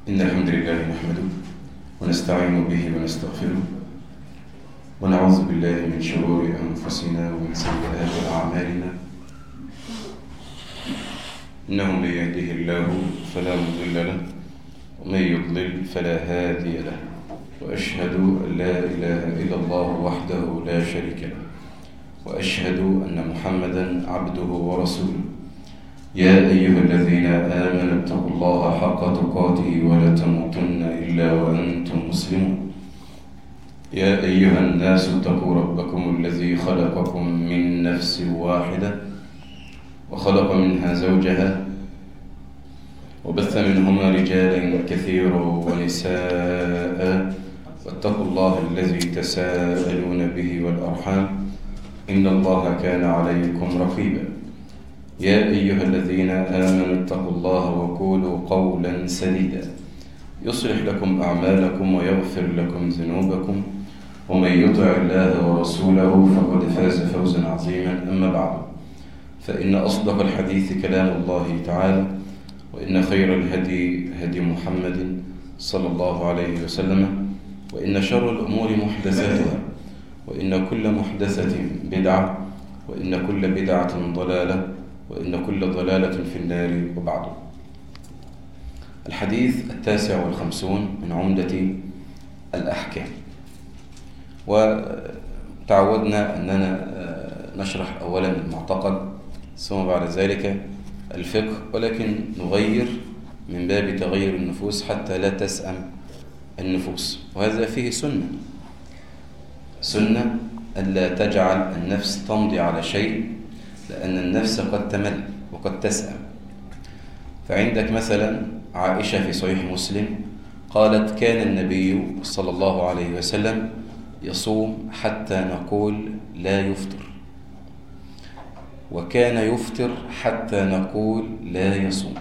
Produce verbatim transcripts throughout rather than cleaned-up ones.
إن الحمد لله نحمده ونستعين به ونستغفره ونعوذ بالله من شرور أنفسنا ومن سيئات أعمالنا. إنه من يهده الله فلا مضل له ومن يضلل فلا هادي له، وأشهد أن لا إله إلا الله وحده لا شريك له، وأشهد أن محمدا عبده ورسوله. يا أيها الذين آمنوا اتقوا الله حق تقاته ولا تموتن إلا وأنتم مسلمون. يا أيها الناس اتقوا ربكم الذي خلقكم من نفس واحدة وخلق منها زوجها وبث منهما رجالا كثيرا ونساء، واتقوا الله الذي تساءلون به والأرحام إن الله كان عليكم رقيبا. يا أيها الذين آمنوا اتقوا الله وقولوا قولا سديدا يصلح لكم أعمالكم ويغفر لكم ذنوبكم، ومن يطع الله ورسوله فقد فاز فوزا عظيما. أما بعد، فإن أصدق الحديث كلام الله تعالى، وإن خير الهدي هدي محمد صلى الله عليه وسلم، وإن شر الأمور محدثاتها، وإن كل محدثة بدعة، وإن كل بدعة ضلالة، وإن كل ضلالة في النار. وبعد، الحديث التاسع والخمسون من عمدة الأحكام. وتعودنا أننا نشرح أولا المعتقد ثم بعد ذلك الفقه، ولكن نغير من باب تغير النفوس حتى لا تسأم النفوس، وهذا فيه سنة سنة ألا تجعل النفس تمضي على شيء، لأن النفس قد تمل وقد تسأم. فعندك مثلا عائشة في صحيح مسلم قالت: كان النبي صلى الله عليه وسلم يصوم حتى نقول لا يفطر، وكان يفطر حتى نقول لا يصوم.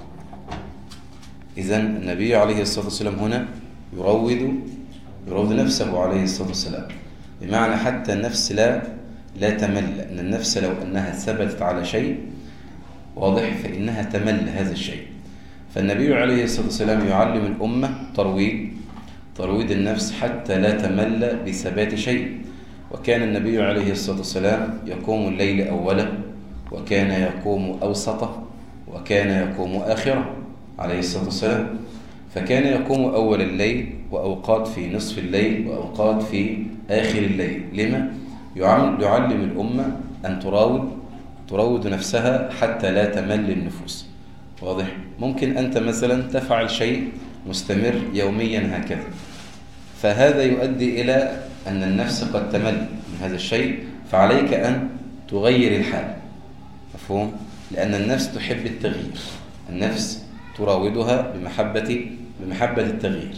إذن النبي عليه الصلاة والسلام هنا يروض يروض نفسه عليه الصلاة والسلام، بمعنى حتى النفس لا لا تمل، لأن النفس لو أنها ثبتت على شيء واضح فإنها تمل هذا الشيء. فالنبي عليه الصلاة والسلام يعلم الأمة ترويض ترويض النفس حتى لا تمل بثبات شيء. وكان النبي عليه الصلاة والسلام يقوم الليل أولا، وكان يقوم أوسطه، وكان يقوم آخره عليه الصلاة والسلام. فكان يقوم أول الليل، وأوقات في نصف الليل، وأوقات في آخر الليل. لما؟ يعلم الأمة أن تراود تراود نفسها حتى لا تمل النفوس. واضح؟ ممكن أنت مثلا تفعل شيء مستمر يوميا هكذا، فهذا يؤدي إلى أن النفس قد تمل من هذا الشيء، فعليك أن تغير الحال. مفهوم؟ لأن النفس تحب التغيير، النفس تراودها بمحبة بمحبة التغيير.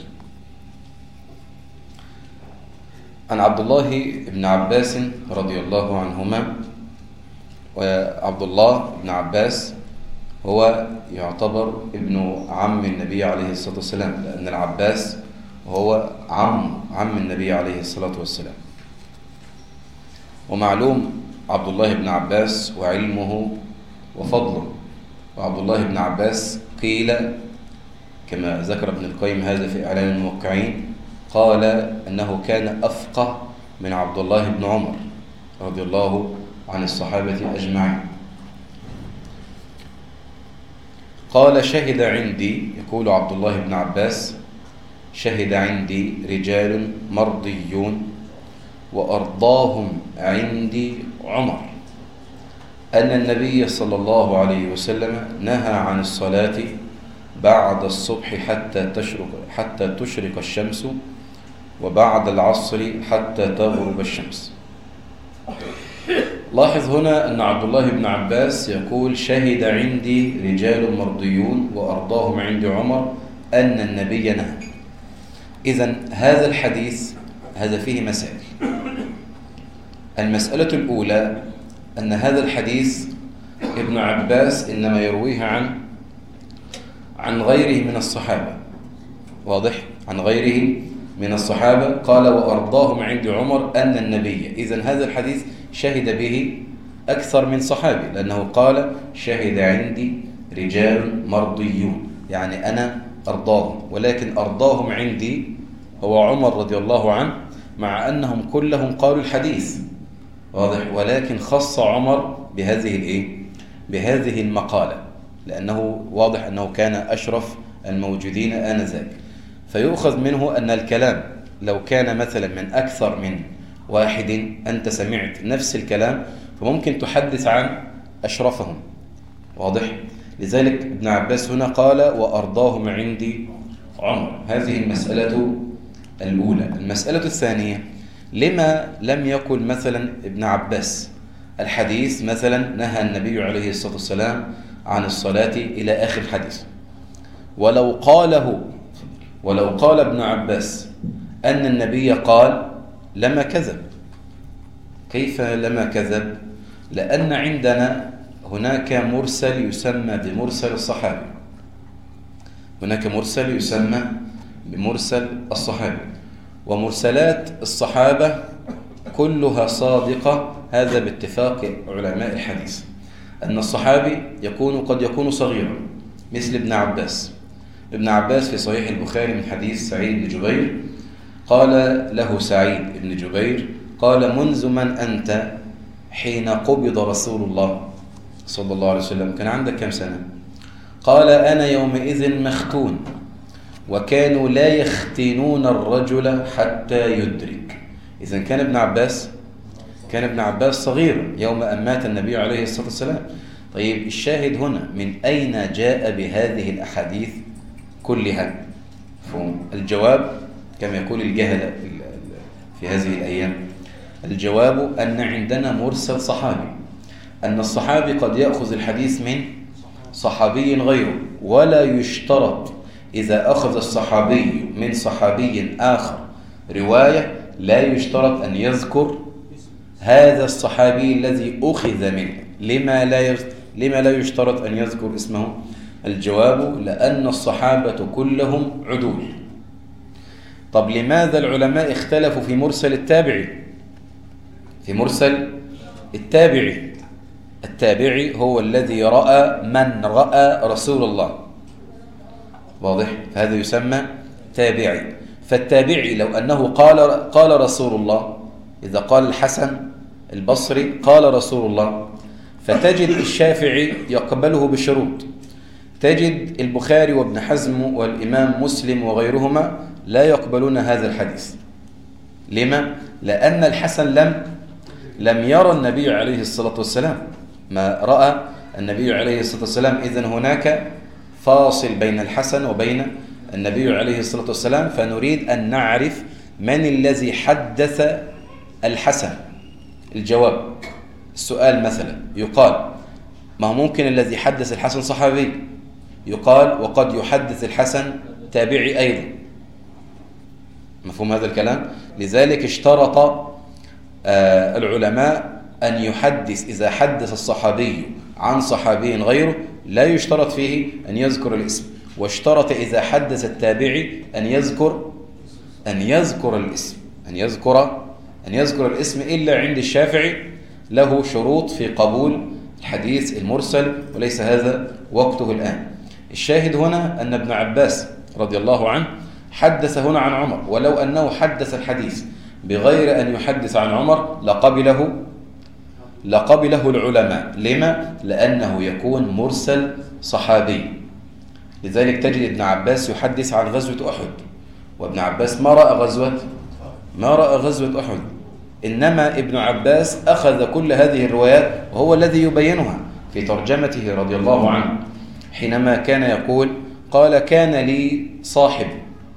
عن عبد الله بن عباس رضي الله عنهما، وعبد الله بن عباس هو يعتبر ابن عم النبي عليه الصلاة والسلام، لأن العباس هو عم عم النبي عليه الصلاة والسلام. ومعلوم عبد الله بن عباس وعلمه وفضله. وعبد الله بن عباس قيل كما ذكر ابن القيم هذا في إعلام الموقعين، قال أنه كان أفقه من عبد الله بن عمر رضي الله عن الصحابة أجمعين. قال: شهد عندي، يقول عبد الله بن عباس: شهد عندي رجال مرضيون وأرضاهم عندي عمر أن النبي صلى الله عليه وسلم نهى عن الصلاة بعد الصبح حتى تشرق حتى تشرق الشمس، وبعد العصر حتى تغرب الشمس. لاحظ هنا أن عبد الله بن عباس يقول: شهد عندي رجال مرضيون وأرضاهم عندي عمر أن النبي نهى. إذن هذا الحديث هذا فيه مسائل. المسألة الأولى أن هذا الحديث ابن عباس إنما يرويه عن عن غيره من الصحابة. واضح؟ عن غيره من الصحابة. قال: وأرضاهم عند عمر أن النبي. إذن هذا الحديث شهد به أكثر من صحابي، لأنه قال: شهد عندي رجال مرضيون. يعني أنا أرضاهم، ولكن أرضاهم عندي هو عمر رضي الله عنه، مع أنهم كلهم قالوا الحديث واضح، ولكن خص عمر بهذه الإيه؟ بهذه المقالة، لأنه واضح أنه كان أشرف الموجودين آنذاك. فيؤخذ منه أن الكلام لو كان مثلا من أكثر من واحد أنت سمعت نفس الكلام فممكن تحدث عن أشرفهم واضح. لذلك ابن عباس هنا قال وأرضاهم عندي عمر. هذه المسألة الأولى. المسألة الثانية، لما لم يقل مثلا ابن عباس الحديث مثلا نهى النبي عليه الصلاة والسلام عن الصلاة إلى آخر الحديث، ولو قاله ولو قال ابن عباس أن النبي قال لما كذب. كيف لما كذب؟ لأن عندنا هناك مرسل يسمى بمرسل الصحابي، هناك مرسل يسمى بمرسل الصحابي، ومرسلات الصحابة كلها صادقة. هذا باتفاق علماء الحديث أن الصحابي يكون قد يكون صغيرا مثل ابن عباس. ابن عباس في صحيح البخاري من حديث سعيد بن جبير قال له سعيد بن جبير قال منذ من أنت حين قبض رسول الله صلى الله عليه وسلم؟ كان عندك كم سنة؟ قال أنا يومئذ مختون، وكانوا لا يختنون الرجل حتى يدرك. إذن كان ابن عباس كان ابن عباس صغيرا يوم أن مات النبي عليه الصلاة والسلام. طيب الشاهد هنا من أين جاء بهذه الأحاديث كلها؟ الجواب كما يقول الجهلة في هذه الأيام، الجواب أن عندنا مرسل صحابي، أن الصحابي قد يأخذ الحديث من صحابي غيره، ولا يشترط إذا أخذ الصحابي من صحابي آخر رواية لا يشترط أن يذكر هذا الصحابي الذي أخذ منه. لما لا يز... لما لا يشترط أن يذكر اسمه؟ الجواب لأن الصحابة كلهم عدول. طب لماذا العلماء اختلفوا في مرسل التابعي؟ في مرسل التابعي، التابعي هو الذي رأى من رأى رسول الله واضح، فهذا يسمى تابعي. فالتابعي لو أنه قال قال رسول الله، إذا قال الحسن البصري قال رسول الله، فتجد الشافعي يقبله بشروط، تجد البخاري وابن حزم والإمام مسلم وغيرهما لا يقبلون هذا الحديث. لما؟ لأن الحسن لم لم يرى النبي عليه الصلاة والسلام، ما رأى النبي عليه الصلاة والسلام. إذن هناك فاصل بين الحسن وبين النبي عليه الصلاة والسلام، فنريد أن نعرف من الذي حدث الحسن. الجواب السؤال مثلا يقال ما هو ممكن الذي حدث الحسن صحابي، يقال وقد يحدث الحسن تابعي أيضا. مفهوم هذا الكلام؟ لذلك اشترط آه العلماء أن يحدث إذا حدث الصحابي عن صحابي غيره لا يشترط فيه أن يذكر الاسم، واشترط إذا حدث التابعي أن يذكر أن يذكر الاسم أن يذكر أن يذكر الاسم إلا عند الشافعي له شروط في قبول الحديث المرسل، وليس هذا وقته الآن. الشاهد هنا أن ابن عباس رضي الله عنه حدث هنا عن عمر، ولو أنه حدث الحديث بغير أن يحدث عن عمر لقبله لقبله العلماء. لما؟ لأنه يكون مرسل صحابي. لذلك تجد ابن عباس يحدث عن غزوة أحد، وابن عباس ما رأى غزوة ما رأى غزوة أحد، إنما ابن عباس أخذ كل هذه الروايات وهو الذي يبينها في ترجمته رضي الله عنه، حينما كان يقول قال كان لي صاحب،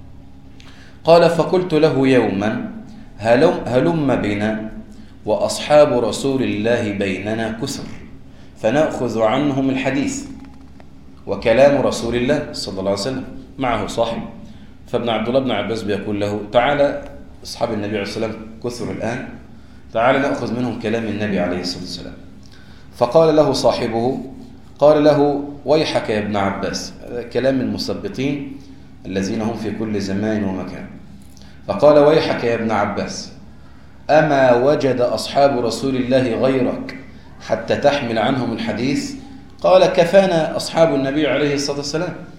قال فقلت له يوما هلم, هلم بنا وأصحاب رسول الله بيننا كثر فنأخذ عنهم الحديث وكلام رسول الله صلى الله عليه وسلم، معه صاحب. فابن عبد الله بن عباس بيقول له تعالى أصحاب النبي عليه الصلاة والسلام كثر الآن، تعالى نأخذ منهم كلام النبي عليه الصلاة والسلام. فقال له صاحبه قال له ويحك يا ابن عباس، كلام المثبطين الذين هم في كل زمان ومكان. فقال ويحك يا ابن عباس أما وجد أصحاب رسول الله غيرك حتى تحمل عنهم الحديث؟ قال كفانا أصحاب النبي عليه الصلاة والسلام،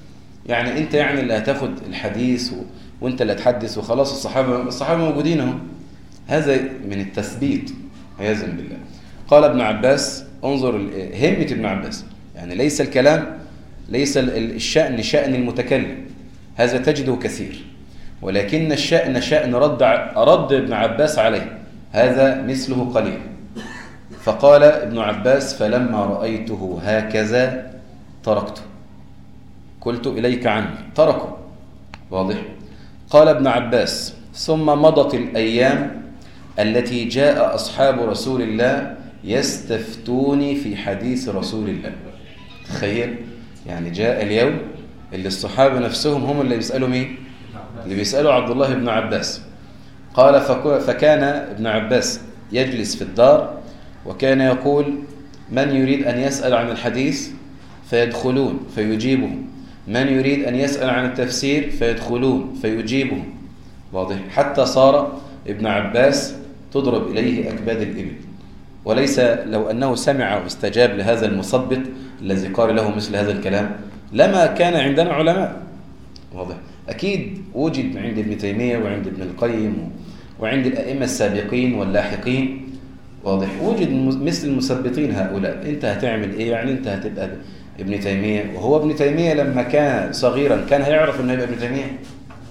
يعني أنت يعني اللي هتاخد الحديث و... وأنت اللي هتحدث وخلاص، الصحابة الصحابة موجودين هم. هذا من التثبيت عياذا بالله. قال ابن عباس، انظر همة ابن عباس، يعني ليس الكلام، ليس الشأن شأن المتكلم، هذا تجده كثير، ولكن الشأن شأن رد رد ابن عباس عليه، هذا مثله قليل. فقال ابن عباس: فلما رأيته هكذا تركته، قلت إليك عني، تركه. واضح؟ قال ابن عباس: ثم مضت الأيام التي جاء أصحاب رسول الله يستفتوني في حديث رسول الله. تخيل، يعني جاء اليوم اللي الصحابة نفسهم هم اللي بيسألوا مين؟ اللي بيسألوا عبد الله بن عباس. قال: فكان ابن عباس يجلس في الدار وكان يقول: من يريد أن يسأل عن الحديث فيدخلون فيجيبهم، من يريد أن يسأل عن التفسير فيدخلون فيجيبهم. واضح؟ حتى صار ابن عباس تضرب إليه أكباد الإبل. وليس لو أنه سمع واستجاب لهذا المثبط الذي قال له مثل هذا الكلام لما كان عندنا علماء. واضح؟ أكيد وجد عند ابن تيمية وعند ابن القيم وعند الأئمة السابقين واللاحقين. واضح؟ وجد مثل المثبطين هؤلاء. أنت هتعمل إيه؟ يعني أنت هتبقى ابن تيمية، وهو ابن تيمية لما كان صغيرا كان هيعرف أنه يبقى ابن تيمية؟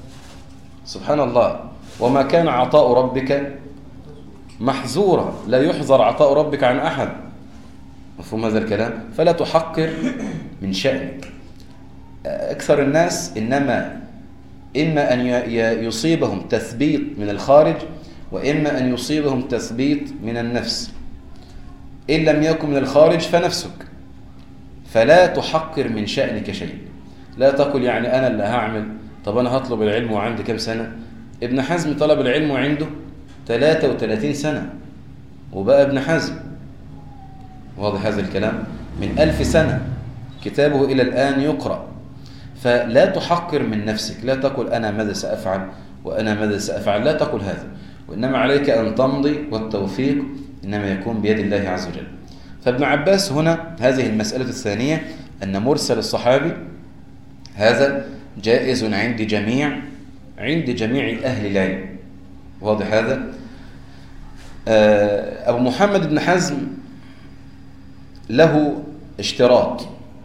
سبحان الله. وما كان عطاء ربك محظورا، لا يحظر عطاء ربك عن أحد. مفهوم هذا الكلام؟ فلا تحقر من شأنك. أكثر الناس إنما إما أن يصيبهم تثبيط من الخارج، وإما أن يصيبهم تثبيط من النفس. إن لم يكن من الخارج فنفسك. فلا تحقر من شأنك شيء. لا تقل يعني أنا اللي هعمل، طب أنا هطلب العلم وعندي كم سنة؟ ابن حزم طلب العلم وعنده ثلاثة وثلاثين سنة وبقى ابن حزم. واضح هذا الكلام؟ من ألف سنة كتابه إلى الآن يقرأ. فلا تحقر من نفسك، لا تقل أنا ماذا سأفعل وأنا ماذا سأفعل، لا تقل هذا، وإنما عليك أن تمضي، والتوفيق إنما يكون بيد الله عز وجل. فابن عباس هنا هذه المسألة الثانية، أن مرسل الصحابي هذا جائز عند جميع عند جميع أهل العلم. واضح هذا؟ أبو محمد بن حزم له اشتراط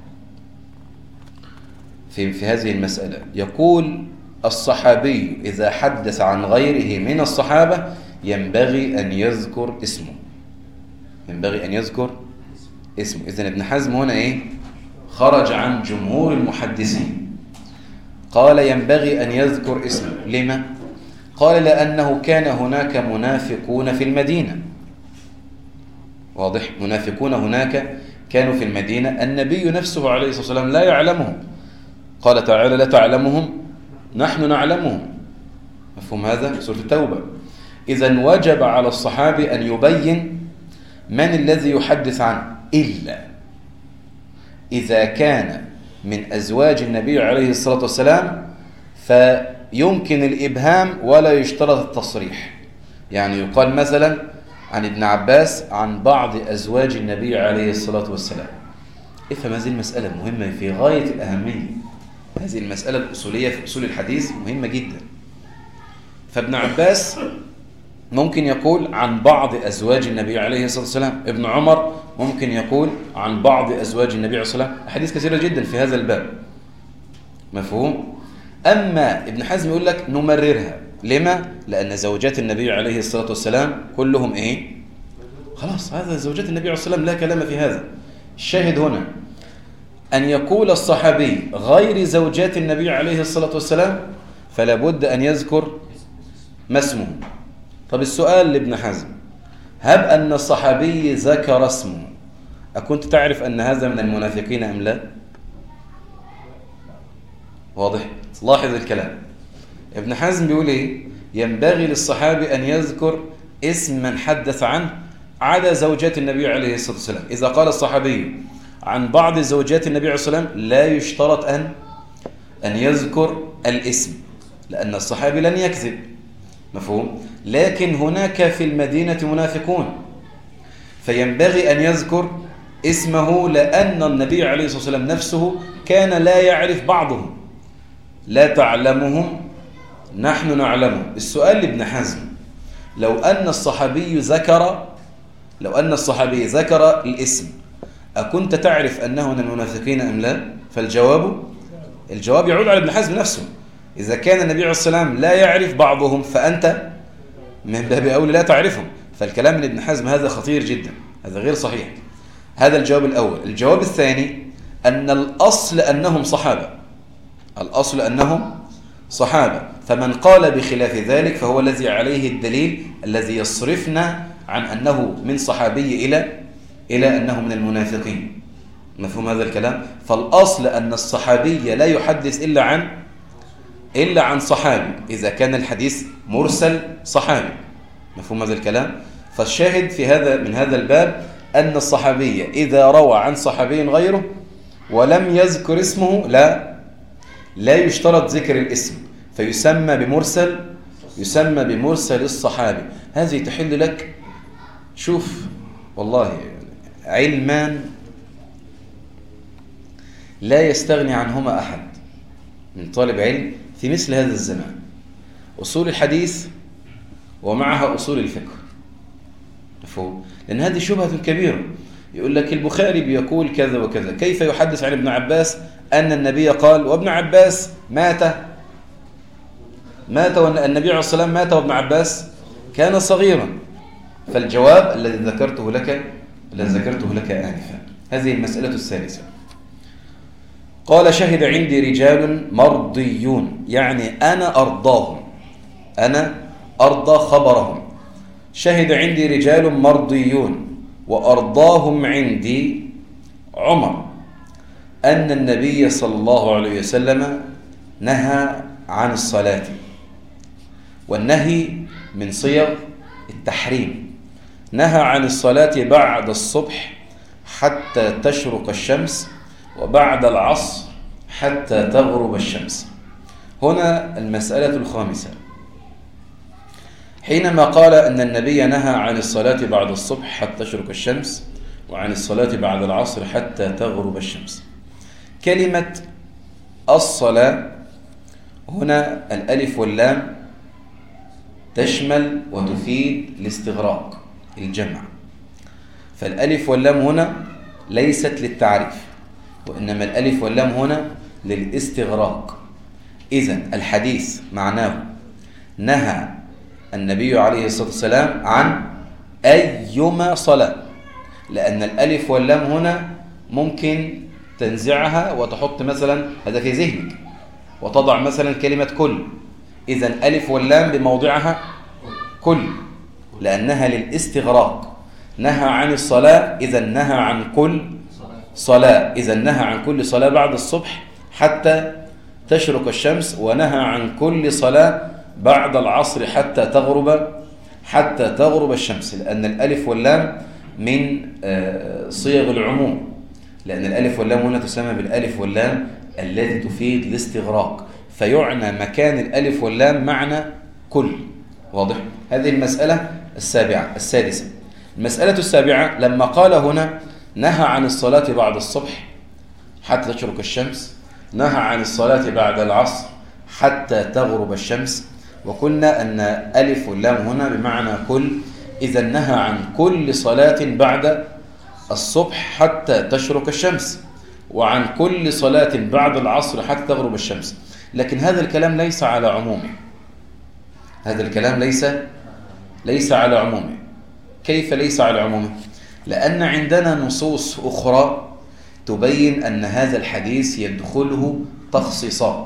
في في هذه المسألة. يقول: الصحابي إذا حدث عن غيره من الصحابة ينبغي أن يذكر اسمه، ينبغي أن يذكر اسمه. إذن ابن حزم هنا إيه؟ خرج عن جمهور المحدثين، قال ينبغي أن يذكر اسمه. لما؟ قال: لأنه كان هناك منافقون في المدينة. واضح؟ منافقون هناك كانوا في المدينة، النبي نفسه عليه الصلاة والسلام لا يعلمهم. قال تعالى: لا تعلمهم نحن نعلمهم. مفهوم هذا؟ سورة التوبة. إذن وجب على الصحابي أن يبين من الذي يحدث عنه، إلا إذا كان من أزواج النبي عليه الصلاة والسلام فيمكن الإبهام ولا يشترط التصريح. يعني يقال مثلا عن ابن عباس عن بعض أزواج النبي عليه الصلاة والسلام. افهم هذه المسألة مهمة في غاية الأهمية. هذه المسألة الأصولية في أصول الحديث مهمة جدا. فابن عباس ممكن يقول عن بعض أزواج النبي عليه الصلاة والسلام، ابن عمر ممكن يقول عن بعض أزواج النبي عليه الصلاة والسلام. أحاديث كثيرة جدا في هذا الباب. مفهوم؟ أما ابن حزم يقول لك نمررها. لما؟ لأن زوجات النبي عليه الصلاة والسلام كلهم إيه؟ خلاص، هذا زوجات النبي عليه الصلاة والسلام لا كلام في هذا. الشاهد هنا أن يقول الصحابي غير زوجات النبي عليه الصلاة والسلام فلا بد أن يذكر ما اسمه. طب السؤال لابن حزم: هب أن الصحابي ذكر اسمه، أكنت تعرف أن هذا من المنافقين أم لا؟ واضح؟ لاحظ الكلام. ابن حزم بيقول إيه؟ ينبغي للصحابي أن يذكر اسم من حدث عنه عدا زوجات النبي عليه الصلاة والسلام. إذا قال الصحابي عن بعض زوجات النبي عليه الصلاة والسلام لا يشترط أن أن يذكر الاسم، لأن الصحابي لن يكذب. مفهوم؟ لكن هناك في المدينة منافقون، فينبغي أن يذكر اسمه، لأن النبي عليه الصلاة والسلام نفسه كان لا يعرف بعضهم. لا تعلمهم نحن نعلمهم. السؤال لابن حزم: لو أن الصحابي ذكر لو أن الصحابي ذكر الاسم أكنت تعرف أنه من المنافقين أم لا؟ فالجواب الجواب يعود على ابن حزم نفسه. إذا كان النبي عليه الصلاة والسلام لا يعرف بعضهم فأنت من باب أولى لا تعرفهم. فالكلام من ابن حزم هذا خطير جدا، هذا غير صحيح. هذا الجواب الأول. الجواب الثاني أن الأصل أنهم صحابة، الأصل أنهم صحابة، فمن قال بخلاف ذلك فهو الذي عليه الدليل الذي يصرفنا عن أنه من صحابي إلى إلى أنه من المنافقين. مفهوم هذا الكلام؟ فالأصل أن الصحابي لا يحدث إلا عن إلا عن صحابي إذا كان الحديث مرسل صحابي. مفهوم هذا الكلام؟ فالشاهد في هذا من هذا الباب أن الصحابي إذا روى عن صحابي غيره ولم يذكر اسمه لا لا يشترط ذكر الاسم، فيسمى بمرسل يسمى بمرسل الصحابي. هذه تحل لك، شوف والله علمان لا يستغني عنهما أحد من طالب علم في مثل هذا الزمان: أصول الحديث ومعها أصول الفقه. مفهوم؟ لأن هذه شبهة كبيرة. يقول لك البخاري بيقول كذا وكذا، كيف يحدث عن ابن عباس أن النبي قال وابن عباس مات مات والنبي عليه الصلاة والسلام مات وابن عباس كان صغيرا؟ فالجواب الذي ذكرته لك الذي ذكرته لك آنفا. هذه المسألة الثالثة. قال: شهد عندي رجال مرضيون، يعني أنا أرضاهم، أنا أرضى خبرهم. شهد عندي رجال مرضيون وأرضاهم عندي عمر أن النبي صلى الله عليه وسلم نهى عن الصلاة، والنهي من صيغ التحريم. نهى عن الصلاة بعد الصبح حتى تشرق الشمس وبعد العصر حتى تغرب الشمس. هنا المسألة الخامسة: حينما قال أن النبي نهى عن الصلاة بعد الصبح حتى تشرق الشمس وعن الصلاة بعد العصر حتى تغرب الشمس، كلمة الصلاة هنا الألف واللام تشمل وتفيد الاستغراق، الجمع. فالألف واللام هنا ليست للتعريف، وإنما الألف واللام هنا للاستغراق. إذن الحديث معناه نهى النبي عليه الصلاة والسلام عن أيما صلاة، لأن الألف واللام هنا ممكن تنزعها وتحط مثلا، هذا في ذهنك، وتضع مثلا كلمة كل. إذن ألف واللام بموضعها كل، لأنها للاستغراق. نهى عن الصلاة إذن نهى عن كل صلاة، إذن نهى عن كل صلاة بعد الصبح حتى تشرق الشمس، ونهى عن كل صلاة بعد العصر حتى تغرب حتى تغرب الشمس، لأن الألف واللام من صيغ العموم، لأن الألف واللام هنا تسمى بالألف واللام التي تفيد الاستغراق، فيعنى مكان الألف واللام معنى كل. واضح؟ هذه المسألة السابعة السادسة. المسألة السابعة لما قال هنا نهى عن الصلاة بعد الصبح حتى تشرق الشمس، نهى عن الصلاة بعد العصر حتى تغرب الشمس، وقلنا أن ألف واللام هنا بمعنى كل، إذا نهى عن كل صلاة بعد الصبح حتى تشرق الشمس، وعن كل صلاة بعد العصر حتى تغرب الشمس. لكن هذا الكلام ليس على عمومه، هذا الكلام ليس ليس على عمومه. كيف ليس على عمومه؟ لأن عندنا نصوص أخرى تبين أن هذا الحديث يدخله تخصيصات.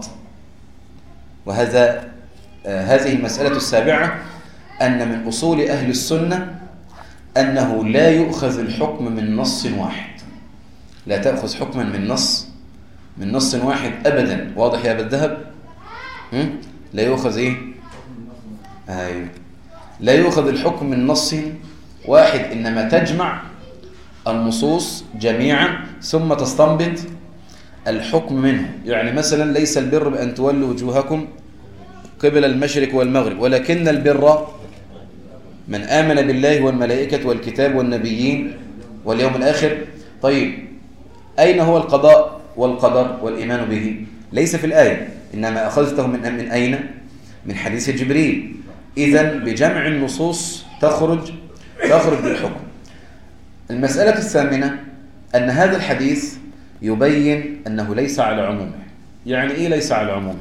وهذا آه هذه المسألة السابعة، أن من أصول أهل السنة أنه لا يؤخذ الحكم من نص واحد، لا تأخذ حكما من نص من نص واحد أبدا. واضح يا أبا الذهب؟ لا يؤخذ إيه؟ أيوه، لا يؤخذ الحكم من نص واحد، إنما تجمع النصوص جميعا ثم تستنبط الحكم منه. يعني مثلا ليس البر بأن تولوا وجوهكم قبل المشرق والمغرب، ولكن البر من آمن بالله والملائكة والكتاب والنبيين واليوم الآخر. طيب أين هو القضاء والقدر والإيمان به؟ ليس في الآية، إنما أخذته من من أين؟ من حديث جبريل. إذن بجمع النصوص تخرج تخرج بالحكم. المسألة الثامنة أن هذا الحديث يبين أنه ليس على عمومه. يعني إيه ليس على عمومه؟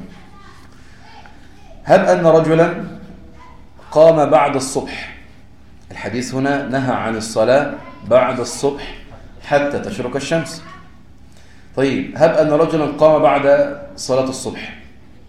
هب أن رجلا قام بعد الصبح، الحديث هنا نهى عن الصلاة بعد الصبح حتى تشرق الشمس. طيب هب أن رجلا قام بعد صلاة الصبح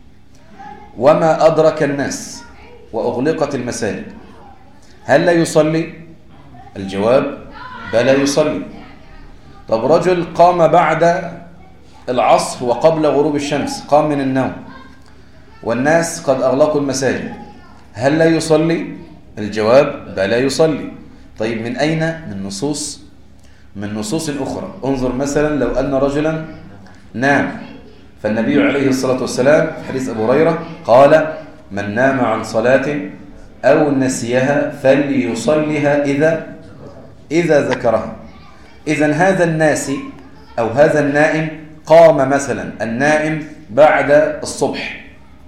وما أدرك الناس وأغلقت المساجد، هل لا يصلي؟ الجواب بلى يصلي. طب رجل قام بعد العصر وقبل غروب الشمس، قام من النوم والناس قد أغلقوا المساجد، هل لا يصلي؟ الجواب بلى يصلي. طيب من أين؟ من نصوص من نصوص أخرى. انظر مثلا لو أن رجلا نام، فالنبي عليه الصلاة والسلام في حديث أبو هريرة قال: من نام عن صلاة أو نسيها فليصليها إذا إذا ذكرها. إذن هذا الناسي أو هذا النائم قام مثلا النائم بعد الصبح،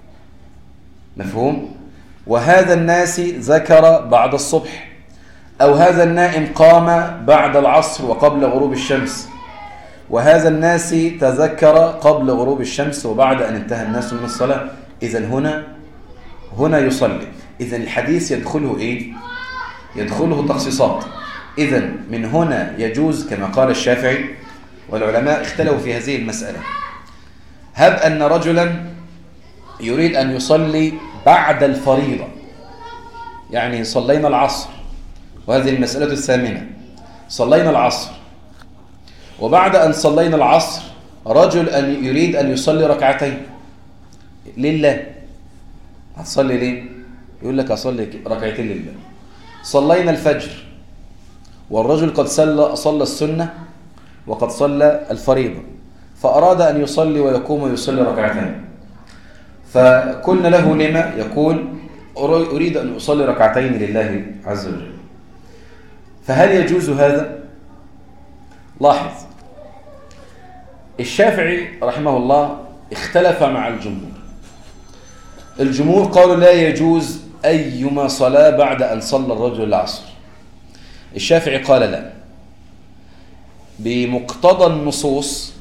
مفهوم؟ وهذا الناسي ذكر بعد الصبح، أو هذا النائم قام بعد العصر وقبل غروب الشمس، وهذا الناسي تذكر قبل غروب الشمس وبعد أن انتهى الناس من الصلاة. إذن هنا هنا يصلي. إذن الحديث يدخله إيه؟ يدخله تخصيصات. إذن من هنا يجوز كما قال الشافعي، والعلماء اختلفوا في هذه المسألة. هب أن رجلا يريد أن يصلي بعد الفريضة، يعني صلينا العصر، وهذه المسألة الثامنة، صلينا العصر وبعد أن صلينا العصر رجل أن يريد أن يصلي ركعتين لله. هتصلي ليه؟ يقول لك أصلي ركعتين لله. صلينا الفجر والرجل قد صلى صلى السنة وقد صلى الفريضة، فأراد أن يصلي ويقوم ويصلي ركعتين، فكنا له لما يقول أريد أن أصلي ركعتين لله عز وجل. فهل يجوز هذا؟ لاحظ، الشافعي رحمه الله اختلف مع الجمهور. الجمهور قالوا لا يجوز أيما صلاة بعد أن صلى الرجل العصر. الشافعي قال لا، بمقتضى النصوص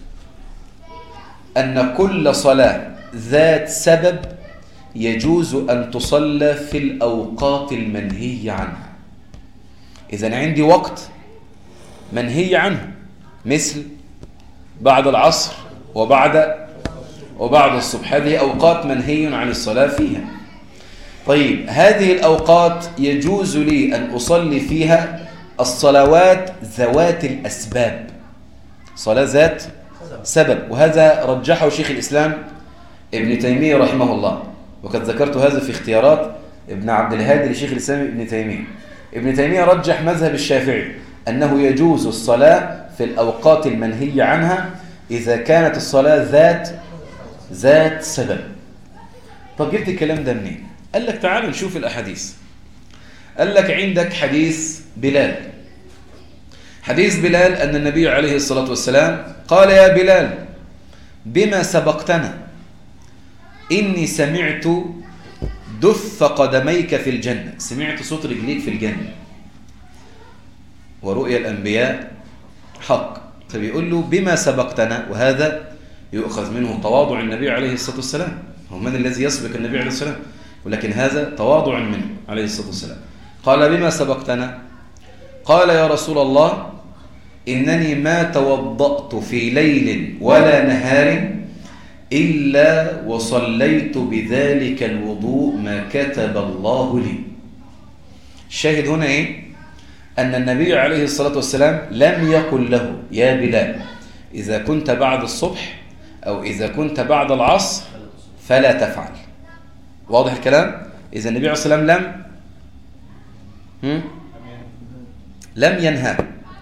أن كل صلاة ذات سبب يجوز أن تصلى في الأوقات المنهي عنها. إذن عندي وقت منهي عنه مثل بعد العصر وبعد وبعد الصبح، هذه أوقات منهي عن الصلاة فيها. طيب هذه الأوقات يجوز لي أن أصلي فيها الصلوات ذوات الأسباب، صلاة ذات سبب، وهذا رجحه شيخ الإسلام ابن تيمية رحمه الله، وقد ذكرت هذا في اختيارات ابن عبد الهادي لشيخ الإسلام ابن تيمية. ابن تيمية رجح مذهب الشافعي أنه يجوز الصلاة في الأوقات المنهي عنها إذا كانت الصلاة ذات ذات سبب. طب جبت الكلام ده منين؟ قال لك تعال نشوف الأحاديث. قال لك عندك حديث بلال. حديث بلال أن النبي عليه الصلاة والسلام قال: يا بلال بما سبقتنا، إني سمعت دف قدميك في الجنة، سمعت صوت رجليك في الجنة، ورؤيا الأنبياء حق. فبيقول له بما سبقتنا، وهذا يؤخذ منه تواضع النبي عليه الصلاة والسلام. هو من الذي يسبق النبي عليه الصلاة والسلام؟ ولكن هذا تواضع منه عليه الصلاة والسلام. قال: بما سبقتنا؟ قال: يا رسول الله إنني ما توضأت في ليل ولا نهار إلا وصليت بذلك الوضوء ما كتب الله لي. الشاهد هنا إيه؟ أن النبي عليه الصلاة والسلام لم يقل له: يا بلال إذا كنت بعد الصبح أو إذا كنت بعد العصر فلا تفعل. واضح الكلام؟ إذا النبي عليه الصلاة والسلام لم هم؟ لم ينهى.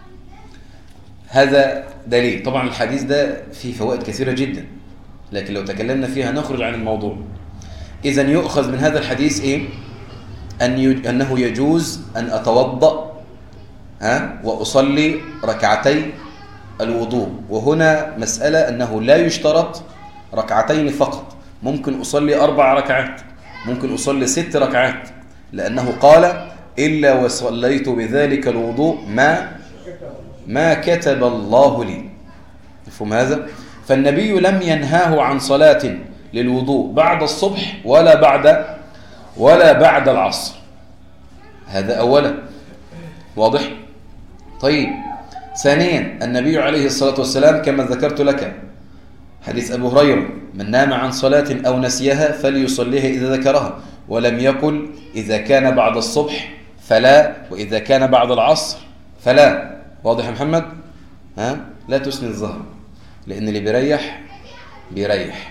هذا دليل. طبعا الحديث ده فيه فوائد كثيرة جدا، لكن لو تكلمنا فيها نخرج عن الموضوع. إذا يؤخذ من هذا الحديث إيه؟ أن ي... أنه يجوز أن أتوضأ ها وأصلي ركعتي الوضوء. وهنا مسألة أنه لا يشترط ركعتين فقط، ممكن أصلي أربع ركعات، ممكن أصلي ست ركعات، لأنه قال إلا وصليت بذلك الوضوء ما ما كتب الله لي. مفهوم هذا؟ فالنبي لم ينهاه عن صلاة للوضوء بعد الصبح ولا بعد ولا بعد العصر. هذا أولا، واضح؟ طيب، ثانيا النبي عليه الصلاة والسلام كما ذكرت لك حديث أبو هريرة: من نام عن صلاة أو نسيها فليصليها إذا ذكرها، ولم يقل إذا كان بعد الصبح فلا، وإذا كان بعد العصر فلا. واضح يا محمد؟ ها؟ لا تسند الظهر، لأن اللي بيريح بيريح.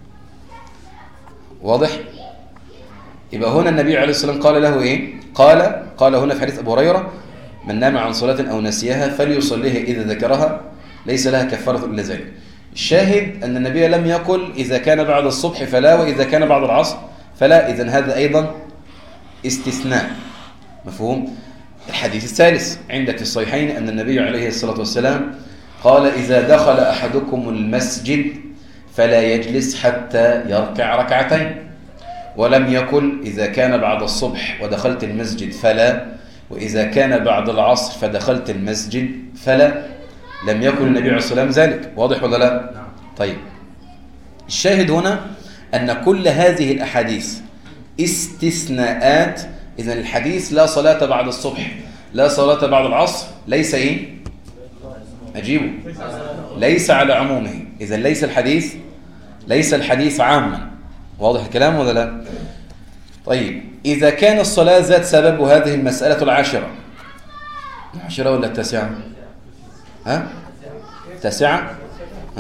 واضح؟ يبقى هنا النبي عليه الصلاة والسلام قال له إيه؟ قال قال هنا في حديث أبو هريرة: من نام عن صلاة أو نسيها فليصليها إذا ذكرها ليس لها كفارة إلا ذلك. الشاهد أن النبي لم يقل إذا كان بعد الصبح فلا، وإذا كان بعد العصر فلا. إذن هذا أيضا استثناء. مفهوم؟ الحديث الثالث عندك في الصحيحين أن النبي عليه الصلاة والسلام قال: إذا دخل أحدكم المسجد فلا يجلس حتى يركع ركعتين، ولم يقل إذا كان بعد الصبح ودخلت المسجد فلا، وإذا كان بعد العصر فدخلت المسجد فلا. لم يقل النبي عليه الصلاة والسلام ذلك. واضح ولا لا؟ طيب، الشاهد هنا أن كل هذه الأحاديث استثناءات. إذن الحديث لا صلاة بعد الصبح، لا صلاة بعد العصر، ليس إيه؟ أجيبه، ليس على عمومه. إذن ليس الحديث ليس الحديث عاما. واضح الكلام ولا لا؟ طيب، إذا كان الصلاة ذات سبب، وهذه المسألة العاشرة. العاشرة ولا التاسعة؟ ها؟ التاسعة؟ ها.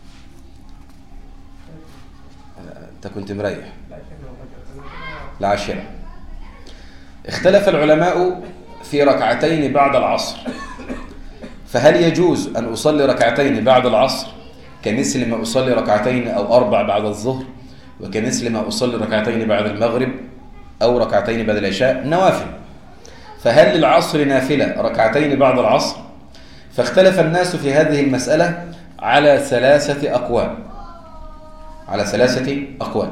أنت كنت مريح. العاشرة. اختلف العلماء في ركعتين بعد العصر، فهل يجوز أن أصلي ركعتين بعد العصر كمثل ما أصلي ركعتين أو أربع بعد الظهر، وكمثل ما أصلي ركعتين بعد المغرب أو ركعتين بعد العشاء نوافل؟ فهل للعصر نافلة ركعتين بعد العصر؟ فاختلف الناس في هذه المسألة على ثلاثة أقوال على ثلاثة أقوال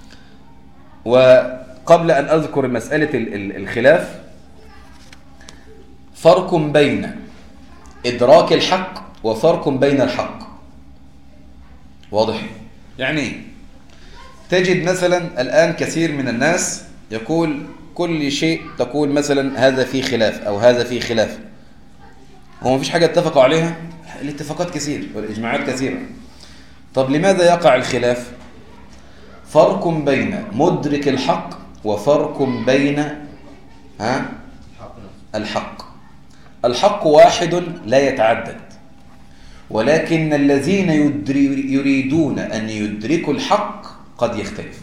وقبل أن أذكر مسألة الخلاف، فرق بين إدراك الحق وفرق بين الحق. واضح؟ يعني تجد مثلا الآن كثير من الناس يقول كل شيء تقول مثلا هذا فيه خلاف أو هذا فيه خلاف. هو ما فيش حاجة اتفقوا عليها؟ الاتفاقات كثير والإجماعات كثيرة. طب لماذا يقع الخلاف؟ فرق بين مدرك الحق وفرق بين ها الحق. الحق واحد لا يتعدد، ولكن الذين يريدون أن يدركوا الحق قد يختلف.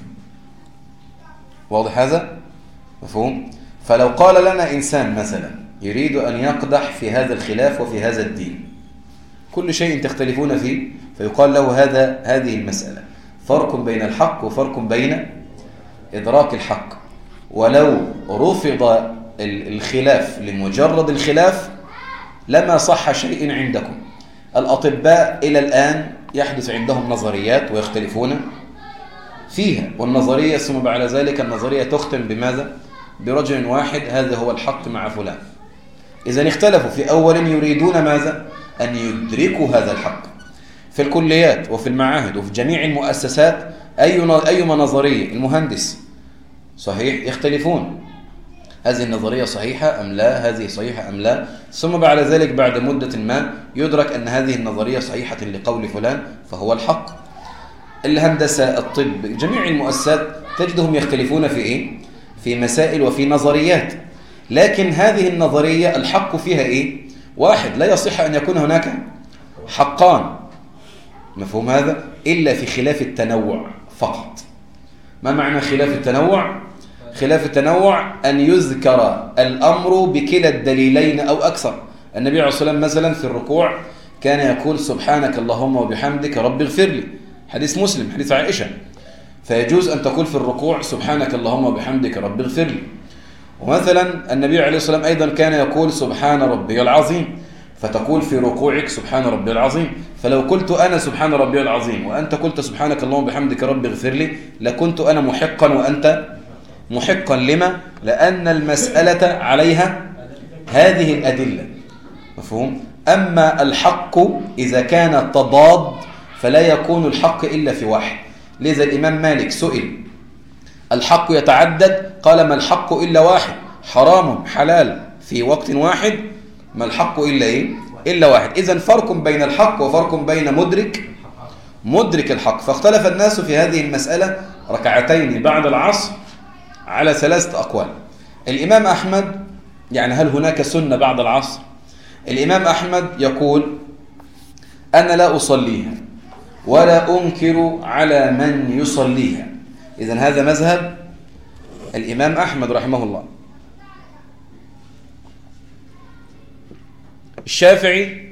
واضح هذا؟ مفهوم؟ فلو قال لنا إنسان مثلا يريد أن يقدح في هذا الخلاف وفي هذا الدين، كل شيء تختلفون فيه، فيقال له هذا هذه المسألة فرق بين الحق وفرق بين إدراك الحق. ولو رفض الخلاف لمجرد الخلاف لما صح شيء عندكم. الأطباء إلى الآن يحدث عندهم نظريات ويختلفون فيها، والنظرية ثم بعد ذلك النظرية تختم بماذا؟ برجل واحد هذا هو الحق مع فلان. إذن اختلفوا في أول يريدون ماذا؟ أن يدركوا هذا الحق. في الكليات وفي المعاهد وفي جميع المؤسسات أي أيما نظرية، المهندس صحيح يختلفون، هذه النظرية صحيحة أم لا، هذه صحيحة أم لا، ثم بعد ذلك بعد مدة ما يدرك أن هذه النظرية صحيحة لقول فلان فهو الحق. الهندسة، الطب، جميع المؤسسات تجدهم يختلفون في إيه؟ في مسائل وفي نظريات، لكن هذه النظرية الحق فيها إيه؟ واحد، لا يصح أن يكون هناك حقان. مفهوم هذا؟ إلا في خلاف التنوع فقط. ما معنى خلاف التنوع؟ خلاف التنوع أن يذكر الأمر بكلا الدليلين أو أكثر. النبي عليه الصلاة والسلام مثلا في الركوع كان يقول سبحانك اللهم وبحمدك رب اغفر لي، حديث مسلم، حديث عائشة، فيجوز أن تقول في الركوع سبحانك اللهم وبحمدك رب اغفر لي. ومثلا النبي عليه الصلاة والسلام أيضا كان يقول سبحان ربي العظيم، فتقول في ركوعك سبحان ربي العظيم. فلو قلت أنا سبحان ربي العظيم وأنت قلت سبحانك اللهم بحمدك رب اغفر لي لكنت أنا محقا وأنت محقا. لما؟ لأن المسألة عليها هذه الأدلة. مفهوم؟ أما الحق إذا كان تضاد فلا يكون الحق إلا في واحد. لذا الإمام مالك سئل الحق يتعدد، قال ما الحق إلا واحد، حرام حلال في وقت واحد، ما الحق إلا إيه؟ إلا واحد. إذن فرق بين الحق وفرق بين مدرك مدرك الحق. فاختلف الناس في هذه المسألة ركعتين بعد العصر على ثلاثة أقوال. الإمام أحمد يعني هل هناك سنة بعد العصر؟ الإمام أحمد يقول أنا لا أصليها ولا أنكر على من يصليها. إذن هذا مذهب الإمام أحمد رحمه الله. الشافعي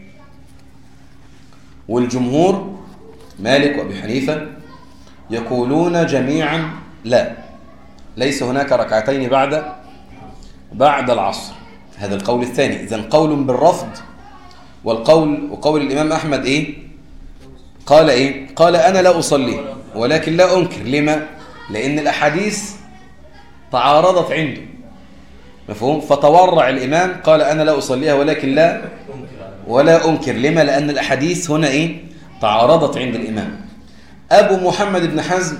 والجمهور مالك وأبي حنيفة يقولون جميعا لا، ليس هناك ركعتين بعد بعد العصر. هذا القول الثاني. إذن قول بالرفض. والقول وقول الإمام أحمد إيه؟ قال إيه؟ قال أنا لا أصلي ولكن لا أنكر. لما؟ لأن الأحاديث تعارضت عنده. مفهوم؟ فتورع الإمام قال أنا لا أصليها ولكن لا ولا أنكر. لما؟ لأن الأحاديث هنا إيه؟ تعارضت عند الإمام. أبو محمد بن حزم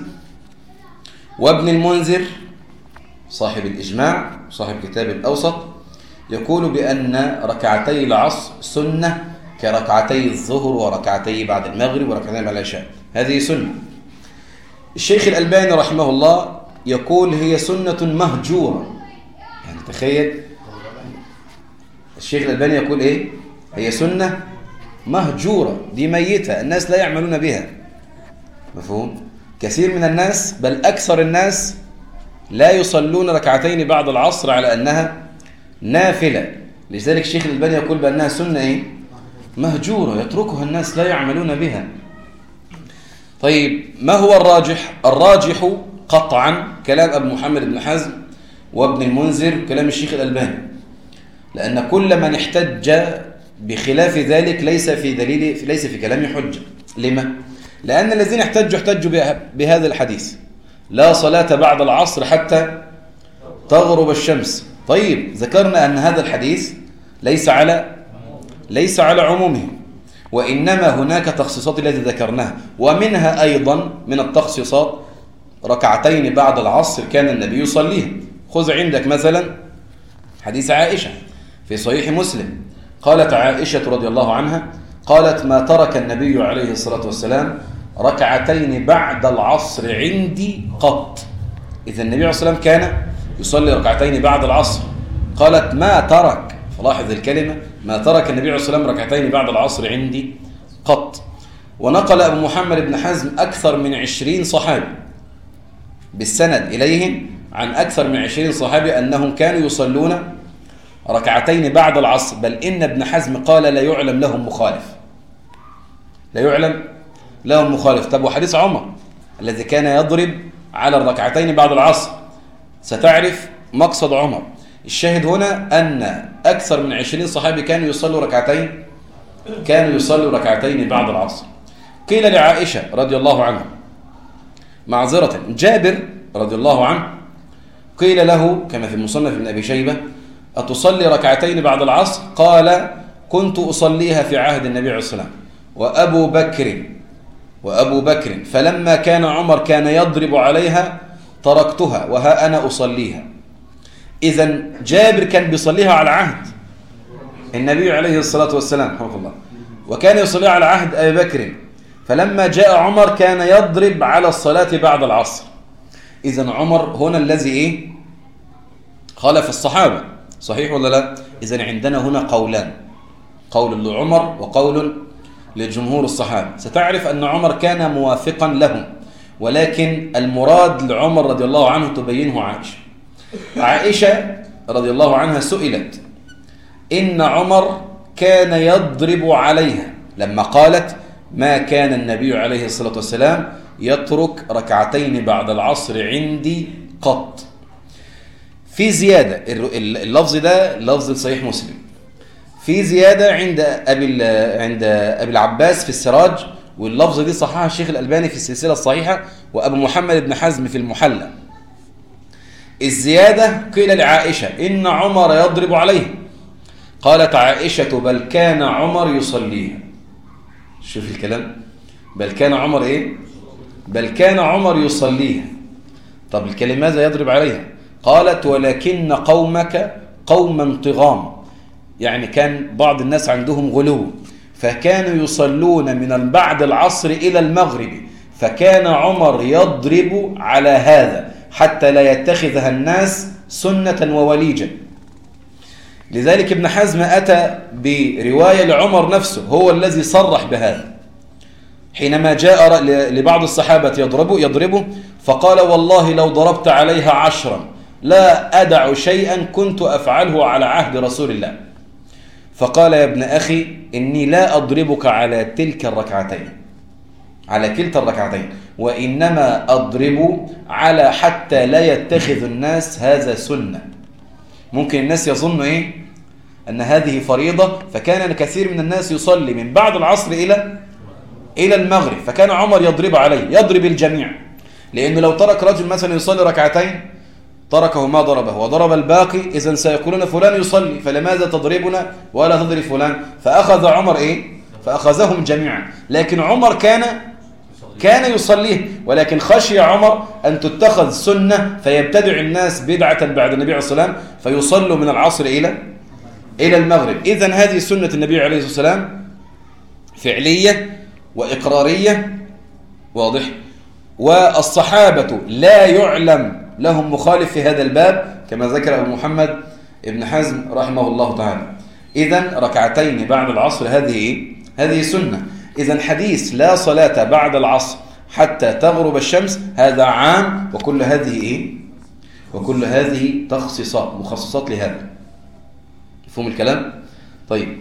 وابن المنذر صاحب الإجماع صاحب كتاب الأوسط يقول بأن ركعتي العصر سنة كركعتي الظهر وركعتي بعد المغرب وركعتي بعد العشاء، هذه سنة. الشيخ الألباني رحمه الله يقول هي سنة مهجورة. يعني تخيل الشيخ الألباني يقول إيه؟ هي سنة مهجورة، دي ميتة، الناس لا يعملون بها. مفهوم؟ كثير من الناس بل أكثر الناس لا يصلون ركعتين بعد العصر على أنها نافلة. لذلك الشيخ الألباني يقول بأنها سنة إيه؟ مهجورة، يتركها الناس لا يعملون بها. طيب ما هو الراجح؟ الراجح قطعا كلام أبو محمد بن حزم وابن المنذر كلام الشيخ الألباني، لأن كل من احتج بخلاف ذلك ليس في دليل ليس في كلامه حجة. لما؟ لأن الذين احتجوا احتجوا بهذا الحديث لا صلاة بعد العصر حتى تغرب الشمس. طيب ذكرنا أن هذا الحديث ليس على ليس على عمومه، وإنما هناك تخصيصات التي ذكرناها، ومنها أيضا من التخصيصات ركعتين بعد العصر كان النبي يصليها. خذ عندك مثلا حديث عائشة في صحيح مسلم، قالت عائشة رضي الله عنها قالت ما ترك النبي عليه الصلاة والسلام ركعتين بعد العصر عندي قط. إذا النبي عليه الصلاة والسلام كان يصلي ركعتين بعد العصر. قالت ما ترك، فلاحظ الكلمة، ما ترك النبي عليه الصلاة والسلام ركعتين بعد العصر عندي قط. ونقل أبو محمد بن حزم أكثر من عشرين صحابي بالسند إليهم عن أكثر من عشرين صحابي أنهم كانوا يصلون ركعتين بعد العصر، بل إن ابن حزم قال لا يعلم لهم مخالف، لا يعلم لهم مخالف. طب وحديث عمر الذي كان يضرب على الركعتين بعد العصر، ستعرف مقصد عمر. الشاهد هنا أن أكثر من عشرين صحابي كانوا يصلوا ركعتين كانوا يصلوا ركعتين بعد العصر. قيل لعائشة رضي الله عنها معذرة جابر رضي الله عنه قيل له كما في المصنف ابن أبي شيبة أتصلي ركعتين بعد العصر؟ قال كنت أصليها في عهد النبي عليه الصلاة والسلام وأبو بكر وأبو بكر فلما كان عمر كان يضرب عليها تركتها وها أنا أصليها. إذن جابر كان بيصليها على عهد النبي عليه الصلاة والسلام رحمه الله، وكان يصليها على عهد أبي بكر، فلما جاء عمر كان يضرب على الصلاة بعد العصر. إذن عمر هنا الذي إيه؟ خالف الصحابة، صحيح ولا لا؟ إذن عندنا هنا قولان، قول لعمر وقول لجمهور الصحابة. ستعرف أن عمر كان موافقا لهم، ولكن المراد لعمر رضي الله عنه تبينه عائشة. عائشة رضي الله عنها سئلت إن عمر كان يضرب عليها لما قالت ما كان النبي عليه الصلاة والسلام يترك ركعتين بعد العصر عندي قط. في زيادة، اللفظ ده لفظ صحيح مسلم، في زيادة عند أبي عند أبي العباس في السراج، واللفظ دي صححها الشيخ الألباني في السلسلة الصحيحة، وأبو محمد بن حزم في المحلى. الزيادة قيل لعائشة إن عمر يضرب عليه، قالت عائشة بل كان عمر يصليها. شوف الكلام، بل كان عمر إيه؟ بل كان عمر يصليها. طب الكلمة ماذا يضرب عليها؟ قالت ولكن قومك قوما طغام، يعني كان بعض الناس عندهم غلو، فكانوا يصلون من بعد العصر إلى المغرب، فكان عمر يضرب على هذا حتى لا يتخذها الناس سنة ووليجة. لذلك ابن حزم أتى برواية لعمر نفسه، هو الذي صرح بهذا حينما جاء لبعض الصحابة يضربه يضربه فقال والله لو ضربت عليها عشرا لا أدع شيئا كنت أفعله على عهد رسول الله. فقال يا ابن أخي إني لا أضربك على تلك الركعتين، على كلتا الركعتين، وإنما أضرب على حتى لا يتخذ الناس هذا سنة. ممكن الناس يظن إيه؟ أن هذه فريضة، فكان كثير من الناس يصلي من بعد العصر إلى إلى المغرب، فكان عمر يضرب عليه، يضرب الجميع، لأنه لو ترك رجل مثلا يصلي ركعتين تركه ما ضربه وضرب الباقي، إذن سيقولون فلان يصلي فلماذا تضربنا ولا تضرب فلان؟ فأخذ عمر إيه؟ فأخذهم جميعا. لكن عمر كان كان يصليه، ولكن خشي عمر أن تتخذ سنة فيبتدع الناس بدعة بعد النبي عليه الصلاة والسلام فيصلوا من العصر إلى إلى المغرب. إذن هذه سنة النبي عليه الصلاة والسلام فعلية وإقرارية، واضح؟ والصحابة لا يعلم لهم مخالف في هذا الباب كما ذكر أبو محمد ابن حزم رحمه الله تعالى. إذن ركعتين بعد العصر هذه إيه؟ هذه سنة. إذن حديث لا صلاة بعد العصر حتى تغرب الشمس هذا عام، وكل هذه إيه؟ وكل هذه تخصيصات مخصصات لهذا. مفهوم الكلام؟ طيب.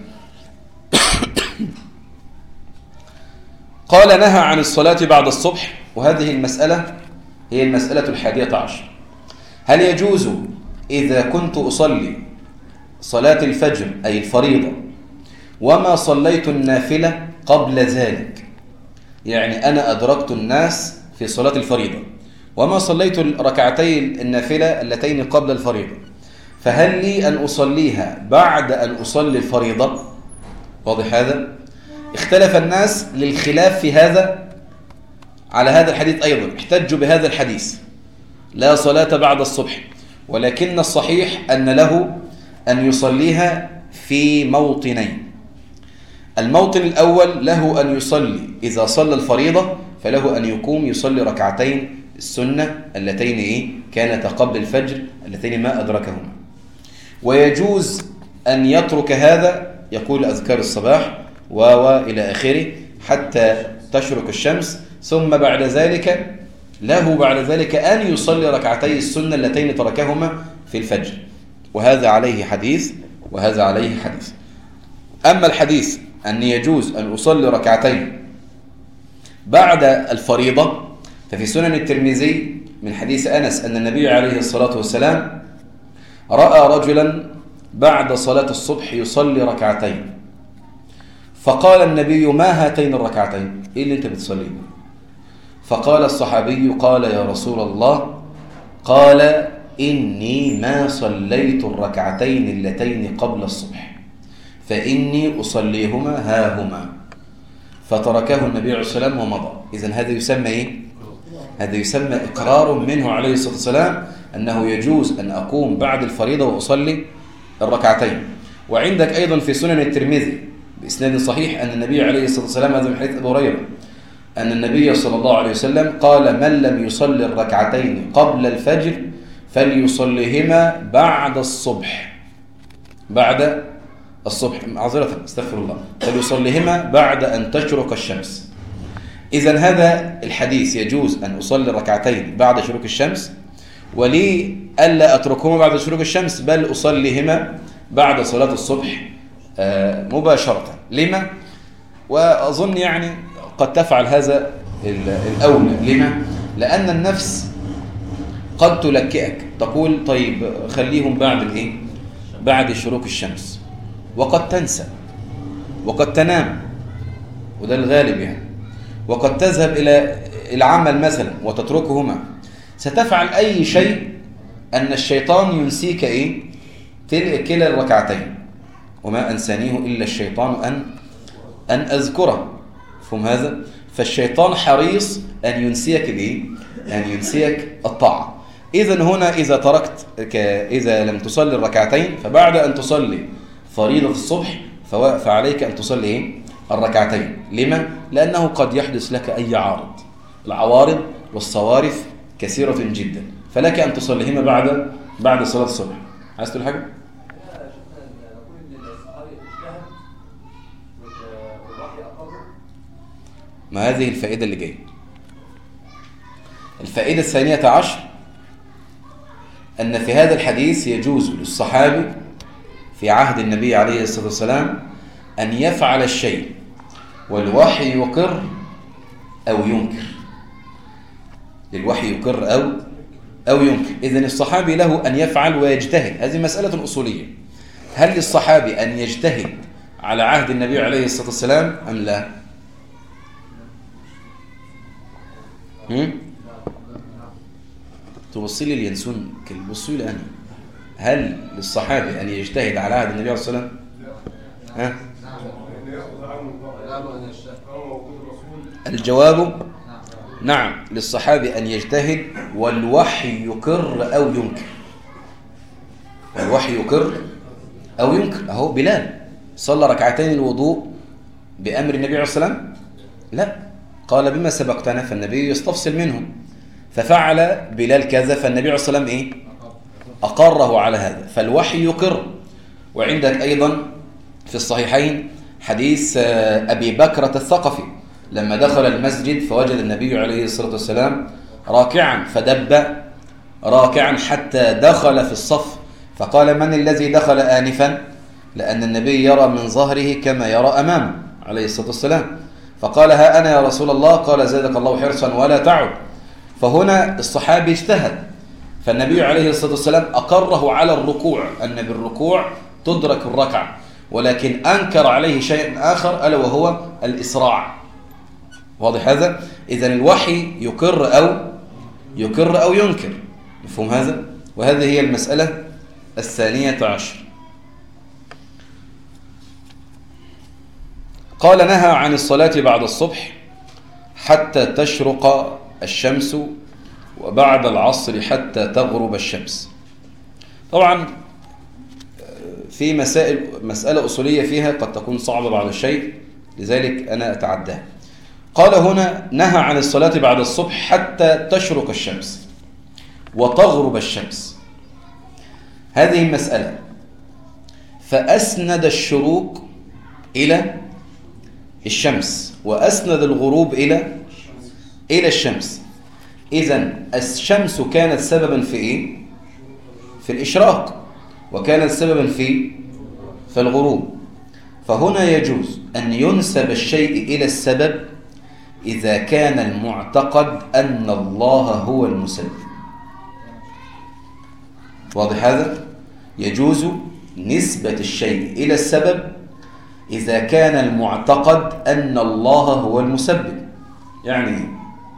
قال نهى عن الصلاة بعد الصبح، وهذه المسألة هي المسألة الحادية عشر. هل يجوز إذا كنت أصلي صلاة الفجر أي الفريضة وما صليت النافلة قبل ذلك، يعني أنا أدركت الناس في صلاة الفريضة وما صليت ركعتي النافلة اللتين قبل الفريضة، فهل لي أن أصليها بعد أن أصلي الفريضة؟ واضح هذا؟ اختلف الناس للخلاف في هذا على هذا الحديث أيضا، احتجوا بهذا الحديث لا صلاة بعد الصبح، ولكن الصحيح أن له أن يصليها في موطنين. الموطن الأول له أن يصلي إذا صلى الفريضة فله أن يقوم يصلي ركعتين السنة اللتين إيه؟ كانت قبل الفجر اللتين ما أدركهما، ويجوز أن يترك هذا يقول أذكار الصباح وإلى آخره حتى تشرق الشمس، ثم بعد ذلك له بعد ذلك أن يصلي ركعتي السنة اللتين تركهما في الفجر، وهذا عليه حديث وهذا عليه حديث. أما الحديث أن يجوز أن أصلي ركعتين بعد الفريضة ففي سنن الترمذي من حديث أنس أن النبي عليه الصلاة والسلام رأى رجلا بعد صلاة الصبح يصلي ركعتين، فقال النبي ما هاتين الركعتين؟ إيه اللي أنت بتصليه؟ فقال الصحابي قال يا رسول الله، قال إني ما صليت الركعتين اللتين قبل الصبح فإني أصليهما هاهما، فتركه النبي عليه الصلاة والسلام ومضى. إذن هذا يسمى إيه؟ هذا يسمى إقرار منه عليه الصلاة والسلام أنه يجوز أن أقوم بعد الفريضة وأصلي الركعتين. وعندك أيضا في سنن الترمذي بإسناد صحيح أن النبي عليه الصلاة والسلام، هذا من حديث أبو هريرة، أن النبي صلى الله عليه وسلم قال من لم يصلي الركعتين قبل الفجر فليصليهما بعد الصبح، بعد الصبح معذرة استغفر الله، فليصليهما بعد أن تشرق الشمس. إذن هذا الحديث يجوز أن أصلي الركعتين بعد شروق الشمس، ولي ألا أتركهما بعد شروق الشمس بل أصليهما بعد صلاة الصبح مباشرة. لما؟ وأظن يعني قد تفعل هذا الأولى. لما؟ لأن النفس قد تلكئك تقول طيب خليهم بعد الإيه؟ بعد شروق الشمس، وقد تنسى وقد تنام، وده الغالب يعني، وقد تذهب إلى العمل مثلا وتتركهما، ستفعل أي شيء أن الشيطان ينسيك إيه؟ كلا الركعتين. وما أنسانيه إلا الشيطان أن أن أذكره. فهم هذا؟ فالشيطان حريص أن ينسيك بإيه؟ أن ينسيك الطاعة. إذن هنا إذا تركت ك... إذا لم تصلي الركعتين، فبعد أن تصلي فريضة الصبح فعليك أن تصلي إيه؟ الركعتين. لما؟ لأنه قد يحدث لك أي عارض. العوارض والصوارف كثيرة جدا، فلك أن تصليهما بعد بعد صلاة الصبح. عايز تقول حاجة؟ ما هذه الفائدة اللي جاية. الفائدة الثانية عشر أن في هذا الحديث يجوز للصحابي في عهد النبي عليه الصلاة والسلام أن يفعل الشيء والوحي يقر أو ينكر. للوحي يقر أو أو ينكر. إذن الصحابي له أن يفعل ويجتهد. هذه مسألة أصولية. هل للصحابي أن يجتهد على عهد النبي عليه الصلاة والسلام أم لا؟ هم؟ تبصي لي الينسون بصي لي أنا. هل للصحابي أن يجتهد على عهد النبي عليه الصلاة والسلام؟ ها؟ الجواب نعم، للصحابي أن يجتهد والوحي يقر أو ينكر. والوحي يقر أو ينكر. أهو بلال صلى ركعتين الوضوء بأمر النبي عليه الصلاة والسلام؟ لا، قال بما سبقتنا، فالنبي يستفصل منهم، ففعل بلال كذا، فالنبي عليه الصلاة والسلام إيه؟ أقره على هذا، فالوحي يقر. وعندك أيضا في الصحيحين حديث أبي بكرة الثقفي لما دخل المسجد فوجد النبي عليه الصلاة والسلام راكعا، فدب راكعا حتى دخل في الصف، فقال من الذي دخل آنفا؟ لأن النبي يرى من ظهره كما يرى أمامه عليه الصلاة والسلام، فقال ها أنا يا رسول الله، قال زادك الله حرصا ولا تعد. فهنا الصحابي اجتهد، فالنبي عليه الصلاة والسلام أقره على الركوع، أن بالركوع تدرك الركعة، ولكن أنكر عليه شيء آخر ألا وهو الإسراع. واضح هذا؟ إذن الوحي يقر أو يقر أو ينكر. مفهوم هذا؟ وهذه هي المسألة الثانية عشر. قال نهى عن الصلاة بعد الصبح حتى تشرق الشمس وبعد العصر حتى تغرب الشمس. طبعا في مسائل مسألة أصولية فيها قد تكون صعبة بعض الشيء، لذلك أنا أتعداها. قال هنا نهى عن الصلاة بعد الصبح حتى تشرق الشمس وتغرب الشمس. هذه المسألة فأسند الشروق إلى الشمس وأسند الغروب إلى إلى الشمس. إذن الشمس كانت سببا في إيه؟ في الإشراق، وكانت سببا في في الغروب. فهنا يجوز أن ينسب الشيء إلى السبب إذا كان المعتقد أن الله هو المسبب. واضح هذا؟ يجوز نسبة الشيء إلى السبب إذا كان المعتقد أن الله هو المسبب. يعني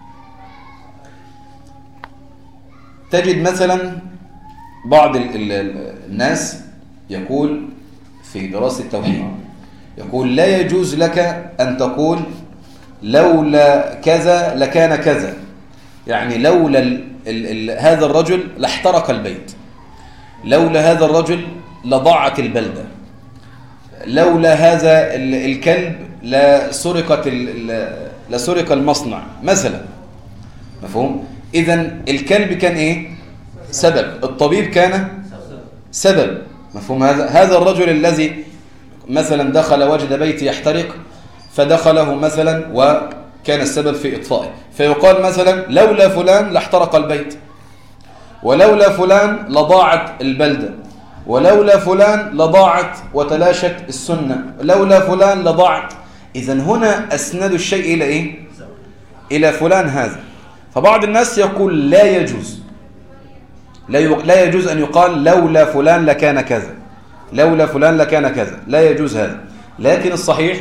تجد مثلا بعض الناس يقول في دراسة التوحيد، يقول لا يجوز لك أن تقول لولا كذا لكان كذا، يعني لولا ال ال ال هذا الرجل لاحترق البيت، لولا هذا الرجل لضاعت البلدة، لولا هذا ال الكلب لسرقت لسرق المصنع مثلا. مفهوم؟ إذن الكلب كان إيه؟ سبب. الطبيب كان سبب. مفهوم هذا؟ هذا الرجل الذي مثلا دخل وجد بيت يحترق فدخله مثلا وكان السبب في إطفائه، فيقال مثلا لولا فلان لاحترق البيت، ولولا فلان لضاعت البلدة، ولولا فلان لضاعت وتلاشت السنة، لولا فلان لضاعت. إذن هنا أسند الشيء إلى إيه؟ إلى فلان هذا. فبعض الناس يقول لا يجوز لا يجوز أن يقال لولا فلان لكان كذا، لولا فلان لكان كذا، لا يجوز هذا. لكن الصحيح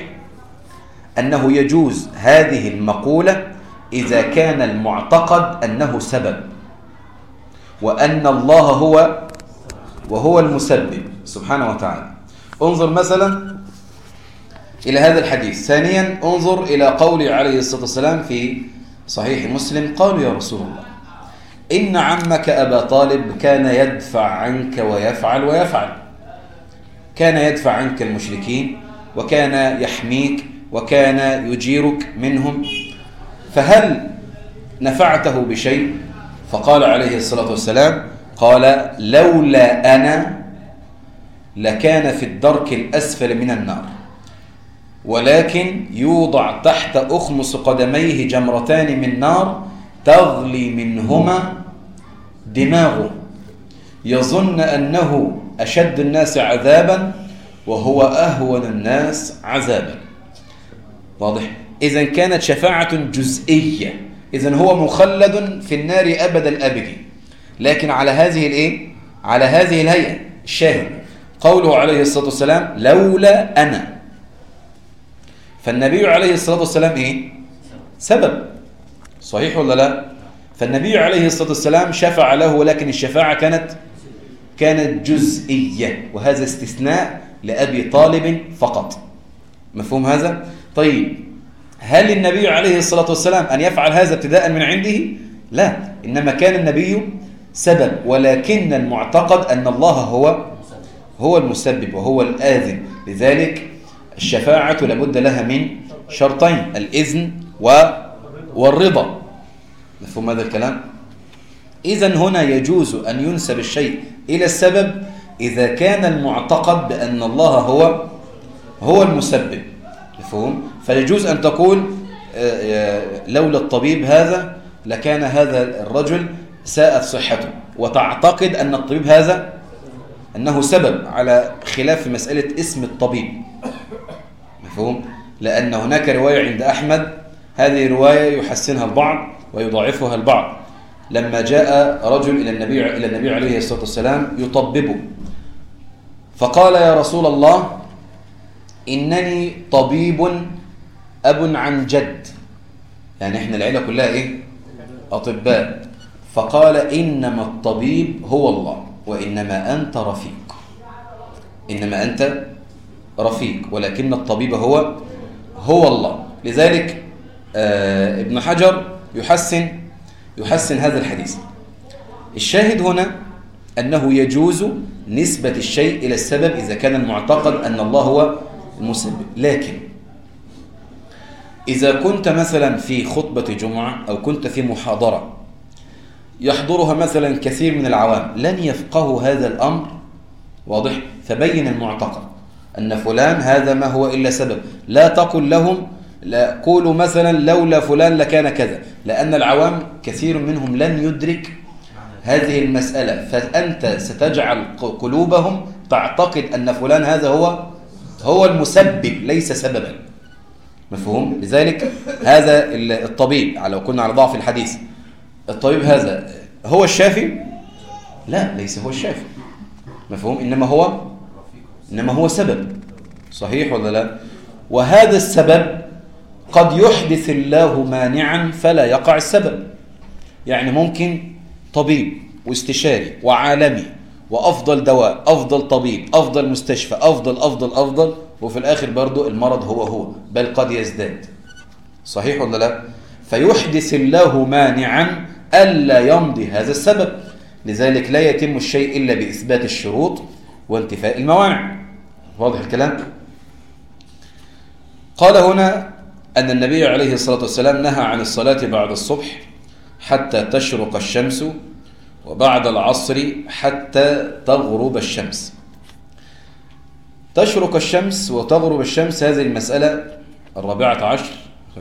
أنه يجوز هذه المقولة إذا كان المعتقد أنه سبب، وأن الله هو وهو المسبب سبحانه وتعالى. انظر مثلا إلى هذا الحديث. ثانيا انظر إلى قوله عليه الصلاة والسلام في صحيح مسلم: قالوا يا رسول الله إن عمك أبا طالب كان يدفع عنك ويفعل ويفعل، كان يدفع عنك المشركين وكان يحميك وكان يجيرك منهم، فهل نفعته بشيء؟ فقال عليه الصلاة والسلام: قال لولا أنا لكان في الدرك الأسفل من النار، ولكن يوضع تحت أخمص قدميه جمرتان من نار تغلي منهما دماغه، يظن أنه أشد الناس عذابا وهو أهون الناس عذابا. واضح؟ إذن كانت شفاعة جزئية، إذن هو مخلد في النار أبد الأبد، لكن على هذه الإيه؟ على هذه الهيئة. الشاهد قوله عليه الصلاة والسلام: لولا أنا. فالنبي عليه الصلاة والسلام إيه؟ سبب، صحيح ولا لا؟ فالنبي عليه الصلاة والسلام شفع له، ولكن الشفاعة كانت كانت جزئية، وهذا استثناء لأبي طالب فقط. مفهوم هذا؟ طيب، هل النبي عليه الصلاة والسلام أن يفعل هذا ابتداء من عنده؟ لا، إنما كان النبي سبب، ولكن المعتقد أن الله هو هو المسبب وهو الآذن. لذلك الشفاعة لابد لها من شرطين: الإذن والرضا. مفهوم هذا الكلام؟ إذن هنا يجوز أن ينسب الشيء إلى السبب إذا كان المعتقد بأن الله هو هو المسبب. مفهوم؟ فيجوز أن تقول لولا الطبيب هذا لكان هذا الرجل ساءت صحته، وتعتقد أن الطبيب هذا أنه سبب، على خلاف مسألة اسم الطبيب. مفهوم؟ لأن هناك رواية عند أحمد، هذه رواية يحسنها البعض ويضاعفها البعض، لما جاء رجل إلى النبي إلى النبي عليه الصلاة والسلام يطببه، فقال: يا رسول الله إنني طبيب أب عن جد، يعني إحنا العيلة كلها إيه؟ أطباء. فقال: إنما الطبيب هو الله، وإنما أنت رفيق، إنما أنت رفيق، ولكن الطبيب هو هو الله. لذلك آه ابن حجر يحسن يحسن هذا الحديث. الشاهد هنا أنه يجوز نسبة الشيء إلى السبب إذا كان المعتقد أن الله هو المسبب. لكن إذا كنت مثلا في خطبة جمعة أو كنت في محاضرة يحضرها مثلا كثير من العوام لن يفقهوا هذا الأمر، واضح؟ فبين المعتقد أن فلان هذا ما هو إلا سبب. لا تقل لهم لا قولوا مثلا لولا فلان لكان كذا، لأن العوام كثير منهم لن يدرك هذه المسألة، فأنت ستجعل قلوبهم تعتقد أن فلان هذا هو هو المسبب ليس سببا. مفهوم؟ لذلك هذا الطبيب، لو كنا على ضعف الحديث، الطبيب هذا هو الشافي؟ لا، ليس هو الشافي. مفهوم؟ إنما هو إنما هو سبب. صحيح ولا لا؟ وهذا السبب قد يحدث الله مانعا فلا يقع السبب. يعني ممكن طبيب واستشاري وعالمي وأفضل دواء، أفضل طبيب، أفضل مستشفى، أفضل أفضل أفضل، وفي الآخر برضو المرض هو هو، بل قد يزداد. صحيح ولا لا؟ فيحدث الله مانعا ألا يمضي هذا السبب. لذلك لا يتم الشيء إلا بإثبات الشروط وانتفاء الموانع. واضح الكلام؟ قال هنا أن النبي عليه الصلاة والسلام نهى عن الصلاة بعد الصبح حتى تشرق الشمس، وبعد العصر حتى تغرب الشمس. تشرق الشمس وتغرب الشمس، هذه المسألة الرابعة عشر.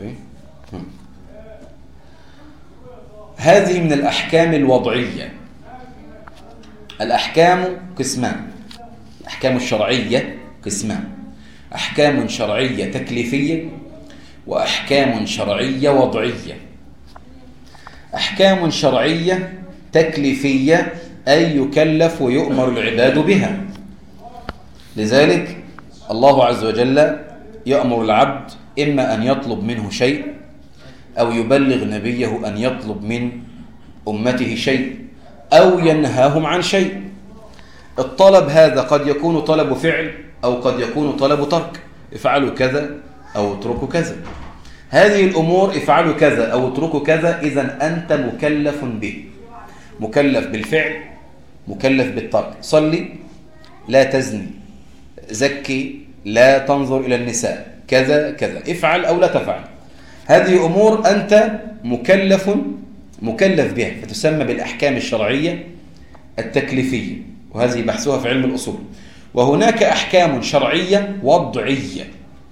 هذه من الأحكام الوضعية. الأحكام قسمان: الأحكام الشرعية قسمان، أحكام شرعية تكليفية وأحكام شرعية وضعية. أحكام شرعية تكليفية أي يكلف ويؤمر العباد بها، لذلك الله عز وجل يأمر العبد إما أن يطلب منه شيء أو يبلغ نبيه أن يطلب من أمته شيء أو ينهاهم عن شيء. الطلب هذا قد يكون طلب فعل أو قد يكون طلب ترك، افعلوا كذا أو اتركوا كذا. هذه الأمور افعلوا كذا أو اتركوا كذا، إذن أنت مكلف به، مكلف بالفعل، مكلف بالترك. صلي، لا تزني، زكي، لا تنظر إلى النساء، كذا كذا، افعل أو لا تفعل. هذه أمور أنت مكلف مكلف بها، فتسمى بالأحكام الشرعية التكليفية، وهذه بحثها في علم الأصول. وهناك أحكام شرعية وضعية،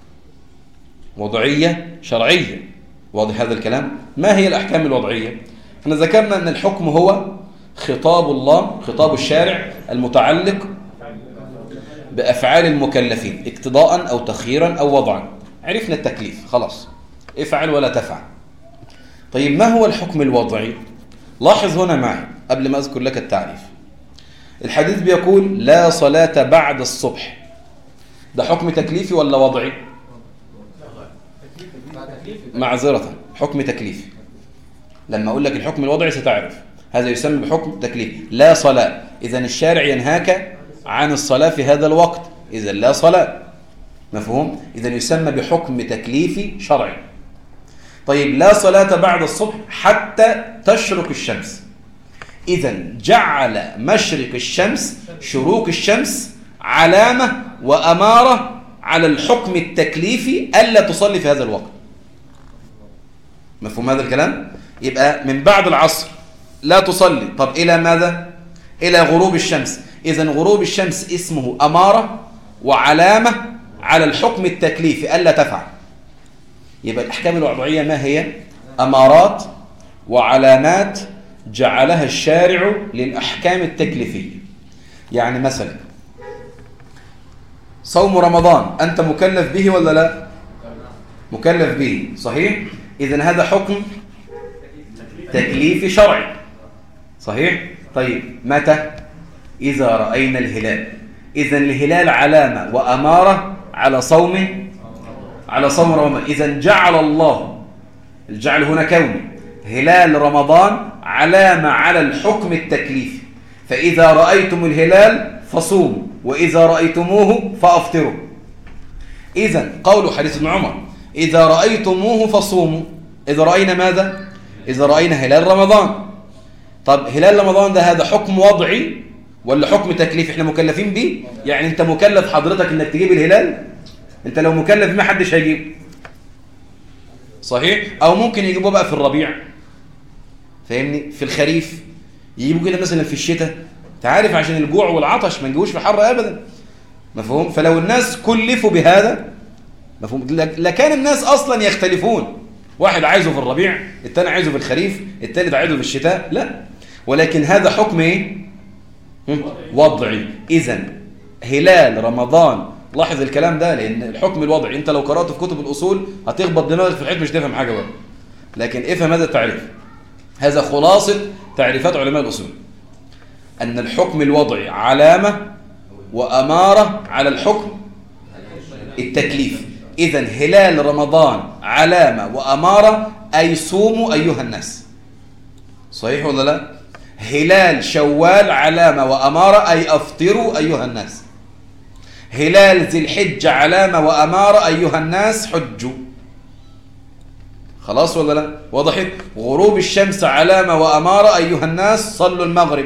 وضعية شرعية. واضح هذا الكلام؟ ما هي الأحكام الوضعية؟ احنا ذكرنا أن الحكم هو خطاب الله، خطاب الشارع المتعلق بأفعال المكلفين اقتضاء أو تخييرا أو وضعا. عرفنا التكليف، خلاص، افعل ولا تفعل. طيب ما هو الحكم الوضعي؟ لاحظ هنا معي قبل ما أذكر لك التعريف. الحديث بيقول لا صلاة بعد الصبح، ده حكم تكليفي ولا وضعي؟ معذرة، حكم تكليفي. لما أقول لك الحكم الوضعي ستعرف هذا يسمى بحكم تكليفي. لا صلاة، إذن الشارع ينهاك عن الصلاة في هذا الوقت، إذن لا صلاة. مفهوم؟ إذن يسمى بحكم تكليفي شرعي. طيب لا صلاة بعد الصبح حتى تشرق الشمس، إذن جعل مشرق الشمس، شروق الشمس، علامة وأمارة على الحكم التكليفي ألا تصلي في هذا الوقت. مفهوم هذا الكلام؟ يبقى من بعد العصر لا تصلي. طب إلى ماذا؟ إلى غروب الشمس. إذن غروب الشمس اسمه أمارة وعلامة على الحكم التكليفي ألا تفعل. يبقى الأحكام الوضعية ما هي؟ أمارات وعلامات جعلها الشارع للأحكام التكليفية. يعني مثلا صوم رمضان أنت مكلف به ولا لا؟ مكلف به، صحيح؟ إذن هذا حكم تكليفي شرعي، صحيح؟ طيب متى؟ إذا رأينا الهلال. إذن الهلال علامة وأمارة على صوم على صوم رمضان. إذن جعل الله، الجعل هنا كوني، هلال رمضان علامة على الحكم التكليفي. فإذا رأيتم الهلال فصوموا، وإذا رأيتموه فأفطروا. إذن قول حديث ابن عمر إذا رأيتموه فصوموا. إذا رأينا ماذا؟ إذا رأينا هلال رمضان. طب هلال رمضان ده هذا حكم وضعي ولا حكم تكليفي احنا مكلفين به؟ يعني انت مكلف حضرتك انك تجيب الهلال؟ انت لو مكلف ما حدش هيجيب، صحيح؟ او ممكن يجيبوه بقى في الربيع، فاهمني؟ في الخريف يجيبوا كده مثلا في الشتاء، تعرف عشان الجوع والعطش ما نجيبوش في الحر ابدا. مفهوم؟ فلو الناس كلفوا بهذا، مفهوم، لكان الناس اصلا يختلفون، واحد عايزه في الربيع، الثاني عايزه في الخريف، الثالث عايزه في الشتاء، لا. ولكن هذا حكم ايه؟ وضعي. اذن هلال رمضان، لاحظ الكلام ده لان الحكم الوضعي انت لو قرأت في كتب الاصول هتخبط دماغك في الحته مش تفهم حاجه بقى، لكن افهم هذا التعريف. هذا خلاصه تعريفات علماء الاصول، ان الحكم الوضعي علامه واماره على الحكم التكليفي. اذن هلال رمضان علامه واماره، اي صوموا ايها الناس، صحيح ولا لا؟ هلال شوال علامه واماره، اي افطروا ايها الناس. هلال ذي الحجة علامة وأمارة أيها الناس حجوا. خلاص ولا لا؟ وضحت؟ غروب الشمس علامة وأمارة أيها الناس صلوا المغرب.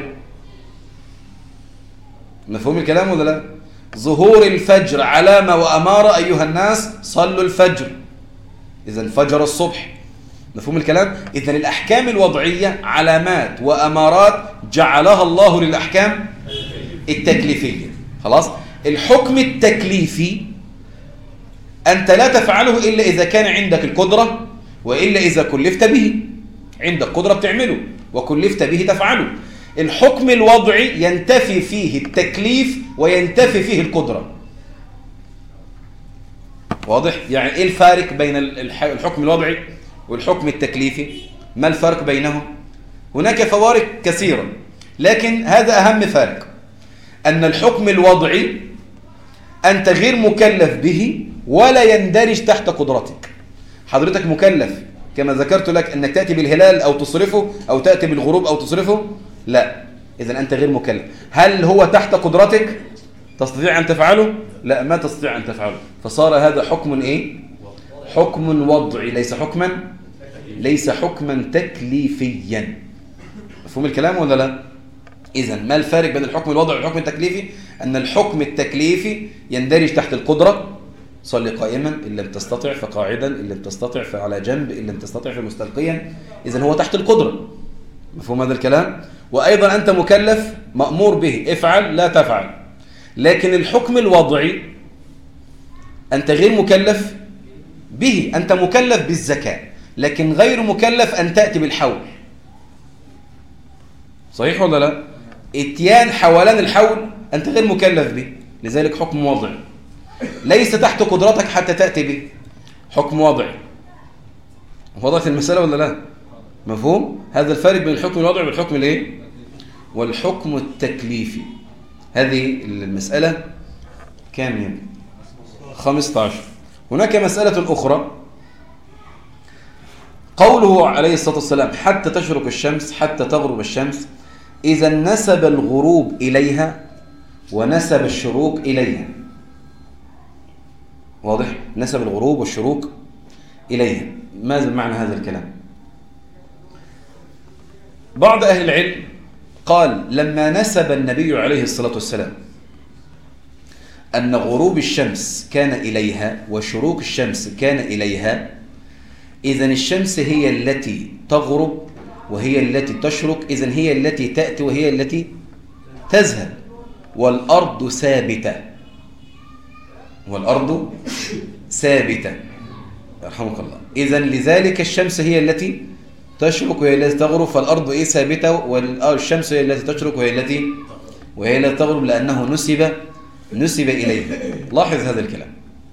مفهوم الكلام ولا لا؟ ظهور الفجر علامة وأمارة أيها الناس صلوا الفجر. إذن فجر الصبح. مفهوم الكلام؟ إذن الأحكام الوضعية علامات وأمارات جعلها الله للأحكام التكليفية. خلاص؟ الحكم التكليفي أنت لا تفعله إلا إذا كان عندك القدرة، وإلا إذا كلفت به. عندك قدرة بتعمله وكلفت به تفعله. الحكم الوضعي ينتفي فيه التكليف وينتفي فيه القدرة. واضح؟ يعني إيه الفارق بين الحكم الوضعي والحكم التكليفي؟ ما الفرق بينهم؟ هناك فوارق كثيرة، لكن هذا أهم فارق، أن الحكم الوضعي أنت غير مكلف به ولا يندرج تحت قدرتك. حضرتك مكلف كما ذكرت لك أنك تأتي بالهلال أو تصرفه أو تأتي بالغروب أو تصرفه؟ لا، إذن أنت غير مكلف. هل هو تحت قدرتك؟ تستطيع أن تفعله؟ لا، ما تستطيع أن تفعله. فصار هذا حكم إيه؟ حكم وضعي، ليس حكما ليس حكما تكليفيا. مفهوم الكلام ولا لا؟ إذن ما الفارق بين الحكم الوضعي والحكم التكليفي؟ أن الحكم التكليفي يندرج تحت القدرة، صلي قائما إن لم تستطع فقاعدا، إن لم تستطع فعلى جنب، إن لم تستطع فمستلقيا. إذن هو تحت القدرة. مفهوم هذا الكلام؟ وأيضا أنت مكلف مأمور به، افعل لا تفعل. لكن الحكم الوضعي أنت غير مكلف به، أنت مكلف بالزكاة لكن غير مكلف أن تأتي بالحول. صحيح ولا لا؟ اتيان حولان الحول أنت غير مكلف به، لذلك حكم وضعي ليس تحت قدرتك حتى تأتي به، حكم وضعي. وضعت المسألة ولا لا؟ مفهوم؟ هذا الفارق بين الحكم الوضعي والحكم الايه؟ والحكم التكليفي. هذه المسألة كام يوم؟ خمسة عشر. هناك مسألة أخرى، قوله عليه الصلاة والسلام حتى تشرق الشمس حتى تغرب الشمس، إذا نسب الغروب إليها ونسب الشروق إليها. واضح؟ نسب الغروب والشروق إليها. ماذا معنى هذا الكلام؟ بعض أهل العلم قال لما نسب النبي عليه الصلاة والسلام أن غروب الشمس كان إليها وشروق الشمس كان إليها، إذن الشمس هي التي تغرب وهي التي تشرق، إذن هي التي تأتي وهي التي تذهب، والأرض ثابتة، والأرض ثابتة يرحمك الله. إذن لذلك الشمس هي التي تشرق وهي التي تغرب، فالأرض إيه ثابتة، والشمس هي التي تشرق وهي التي وهي التي تغرب، لأنه نسب نسب إليها. لاحظ هذا الكلام.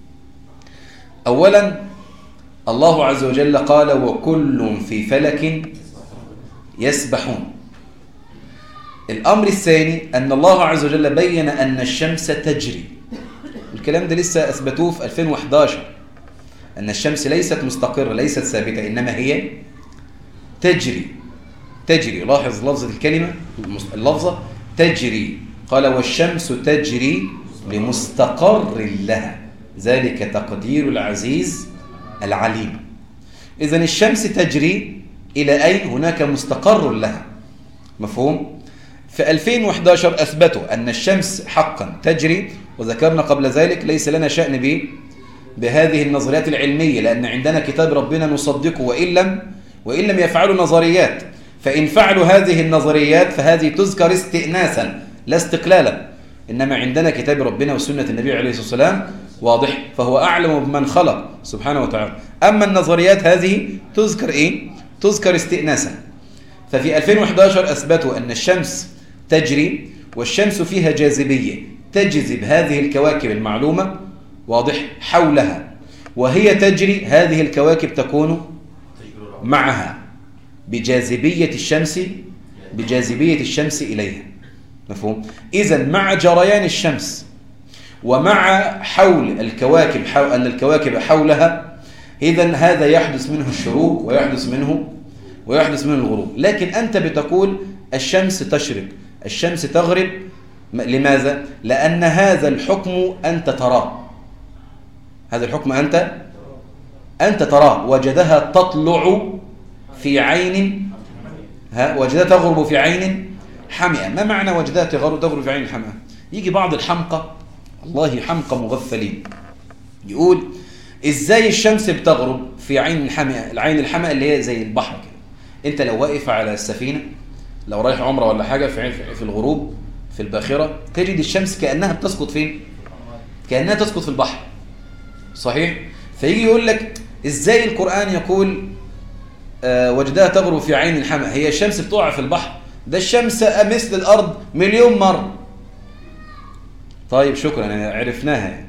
أولا الله عز وجل قال وكل في فلك يسبحون. الأمر الثاني أن الله عز وجل بين أن الشمس تجري. الكلام ده لسه أثبتوه في ألفين وإحدى عشر، أن الشمس ليست مستقرة ليست ثابتة إنما هي تجري تجري. لاحظ لفظة الكلمة، اللفظة تجري. قال والشمس تجري لمستقر لها ذلك تقدير العزيز العليم. إذن الشمس تجري إلى أين؟ هناك مستقر لها. مفهوم؟ في ألفين وإحدى عشر أثبتوا أن الشمس حقا تجري، وذكرنا قبل ذلك ليس لنا شأن به بهذه النظريات العلمية، لأن عندنا كتاب ربنا نصدقه وإن لم وإن لم يفعلوا نظريات. فإن فعلوا هذه النظريات فهذه تذكر استئناسا لا استقلالا، إنما عندنا كتاب ربنا وسنة النبي عليه الصلاة والسلام واضح، فهو أعلم بمن خلق سبحانه وتعالى. أما النظريات هذه تذكر إيه؟ تذكر استئناسا. ففي ألفين وإحدى عشر أثبتوا أن الشمس تجري، والشمس فيها جاذبية تجذب هذه الكواكب المعلومة واضح حولها، وهي تجري هذه الكواكب تكون معها بجاذبية الشمس بجاذبية الشمس إليها. مفهوم؟ إذن مع جريان الشمس ومع حول الكواكب حول أن الكواكب حولها، إذن هذا يحدث منه الشروق ويحدث منه ويحدث منه الغروب. لكن أنت بتقول الشمس تشرق الشمس تغرب. لماذا؟ لأن هذا الحكم أنت تراه، هذا الحكم أنت أنت تراه. وجدها تطلع في عين ها وجدها تغرب في عين حمئة. ما معنى وجدها تغرب تغرب في عين حمئة؟ يجي بعض الحمقى، الله حمقى مغفلين، يقول إزاي الشمس بتغرب في عين حمئة؟ العين الحمئة اللي هي زي البحر كده. أنت لو واقف على السفينة، لو رايح عمرة ولا حاجة، في في الغروب في الباخرة تجد الشمس كأنها بتسقط فين؟ كأنها تسقط في البحر. صحيح؟ فيجي يقول لك إزاي القرآن يقول آه وجدها تغرب في عين الحمئة؟ هي الشمس بتقع في البحر؟ ده الشمس مثل الأرض مليون مرة. طيب شكرا، يعني عرفناها.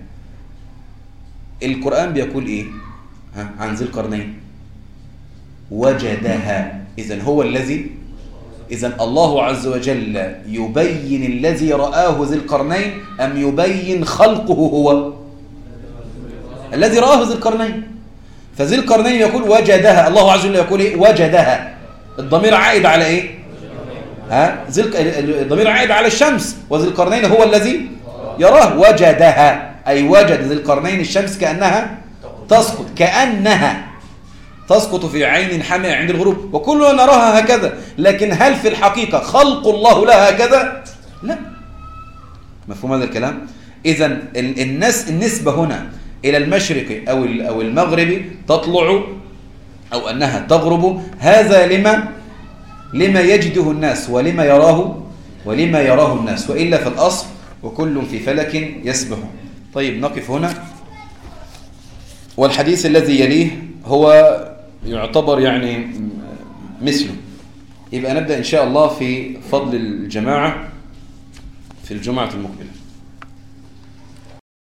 القرآن بيقول إيه ها عن ذي القرنين؟ وجدها. إذن هو الذي إذن الله عز وجل يبين الذي رآه ذي القرنين أم يبين خلقه هو الذي رآه ذي القرنين؟ فذي القرنين يقول وجدها، الله عز وجل يقول إيه؟ وجدها. الضمير عائد على إيه؟ ها؟ الضمير عائد على الشمس، وذي القرنين هو الذي يراه. وجدها أي وجد ذي القرنين الشمس كأنها تسقط، كأنها تسقط في عين حامئة عند الغروب، وكلنا نراها هكذا. لكن هل في الحقيقة خلق الله لها هكذا؟ لا. مفهوم هذا الكلام؟ إذن الناس النسبة هنا إلى المشرق أو أو المغرب تطلع أو أنها تغرب، هذا لما لما يجده الناس ولما يراه ولما يراه الناس، وإلا في الأصل وكل في فلك يسبح. طيب نقف هنا. والحديث الذي يليه هو يعتبر يعني مثله. يبقى نبدأ إن شاء الله في فضل الجماعة في الجمعة المقبلة.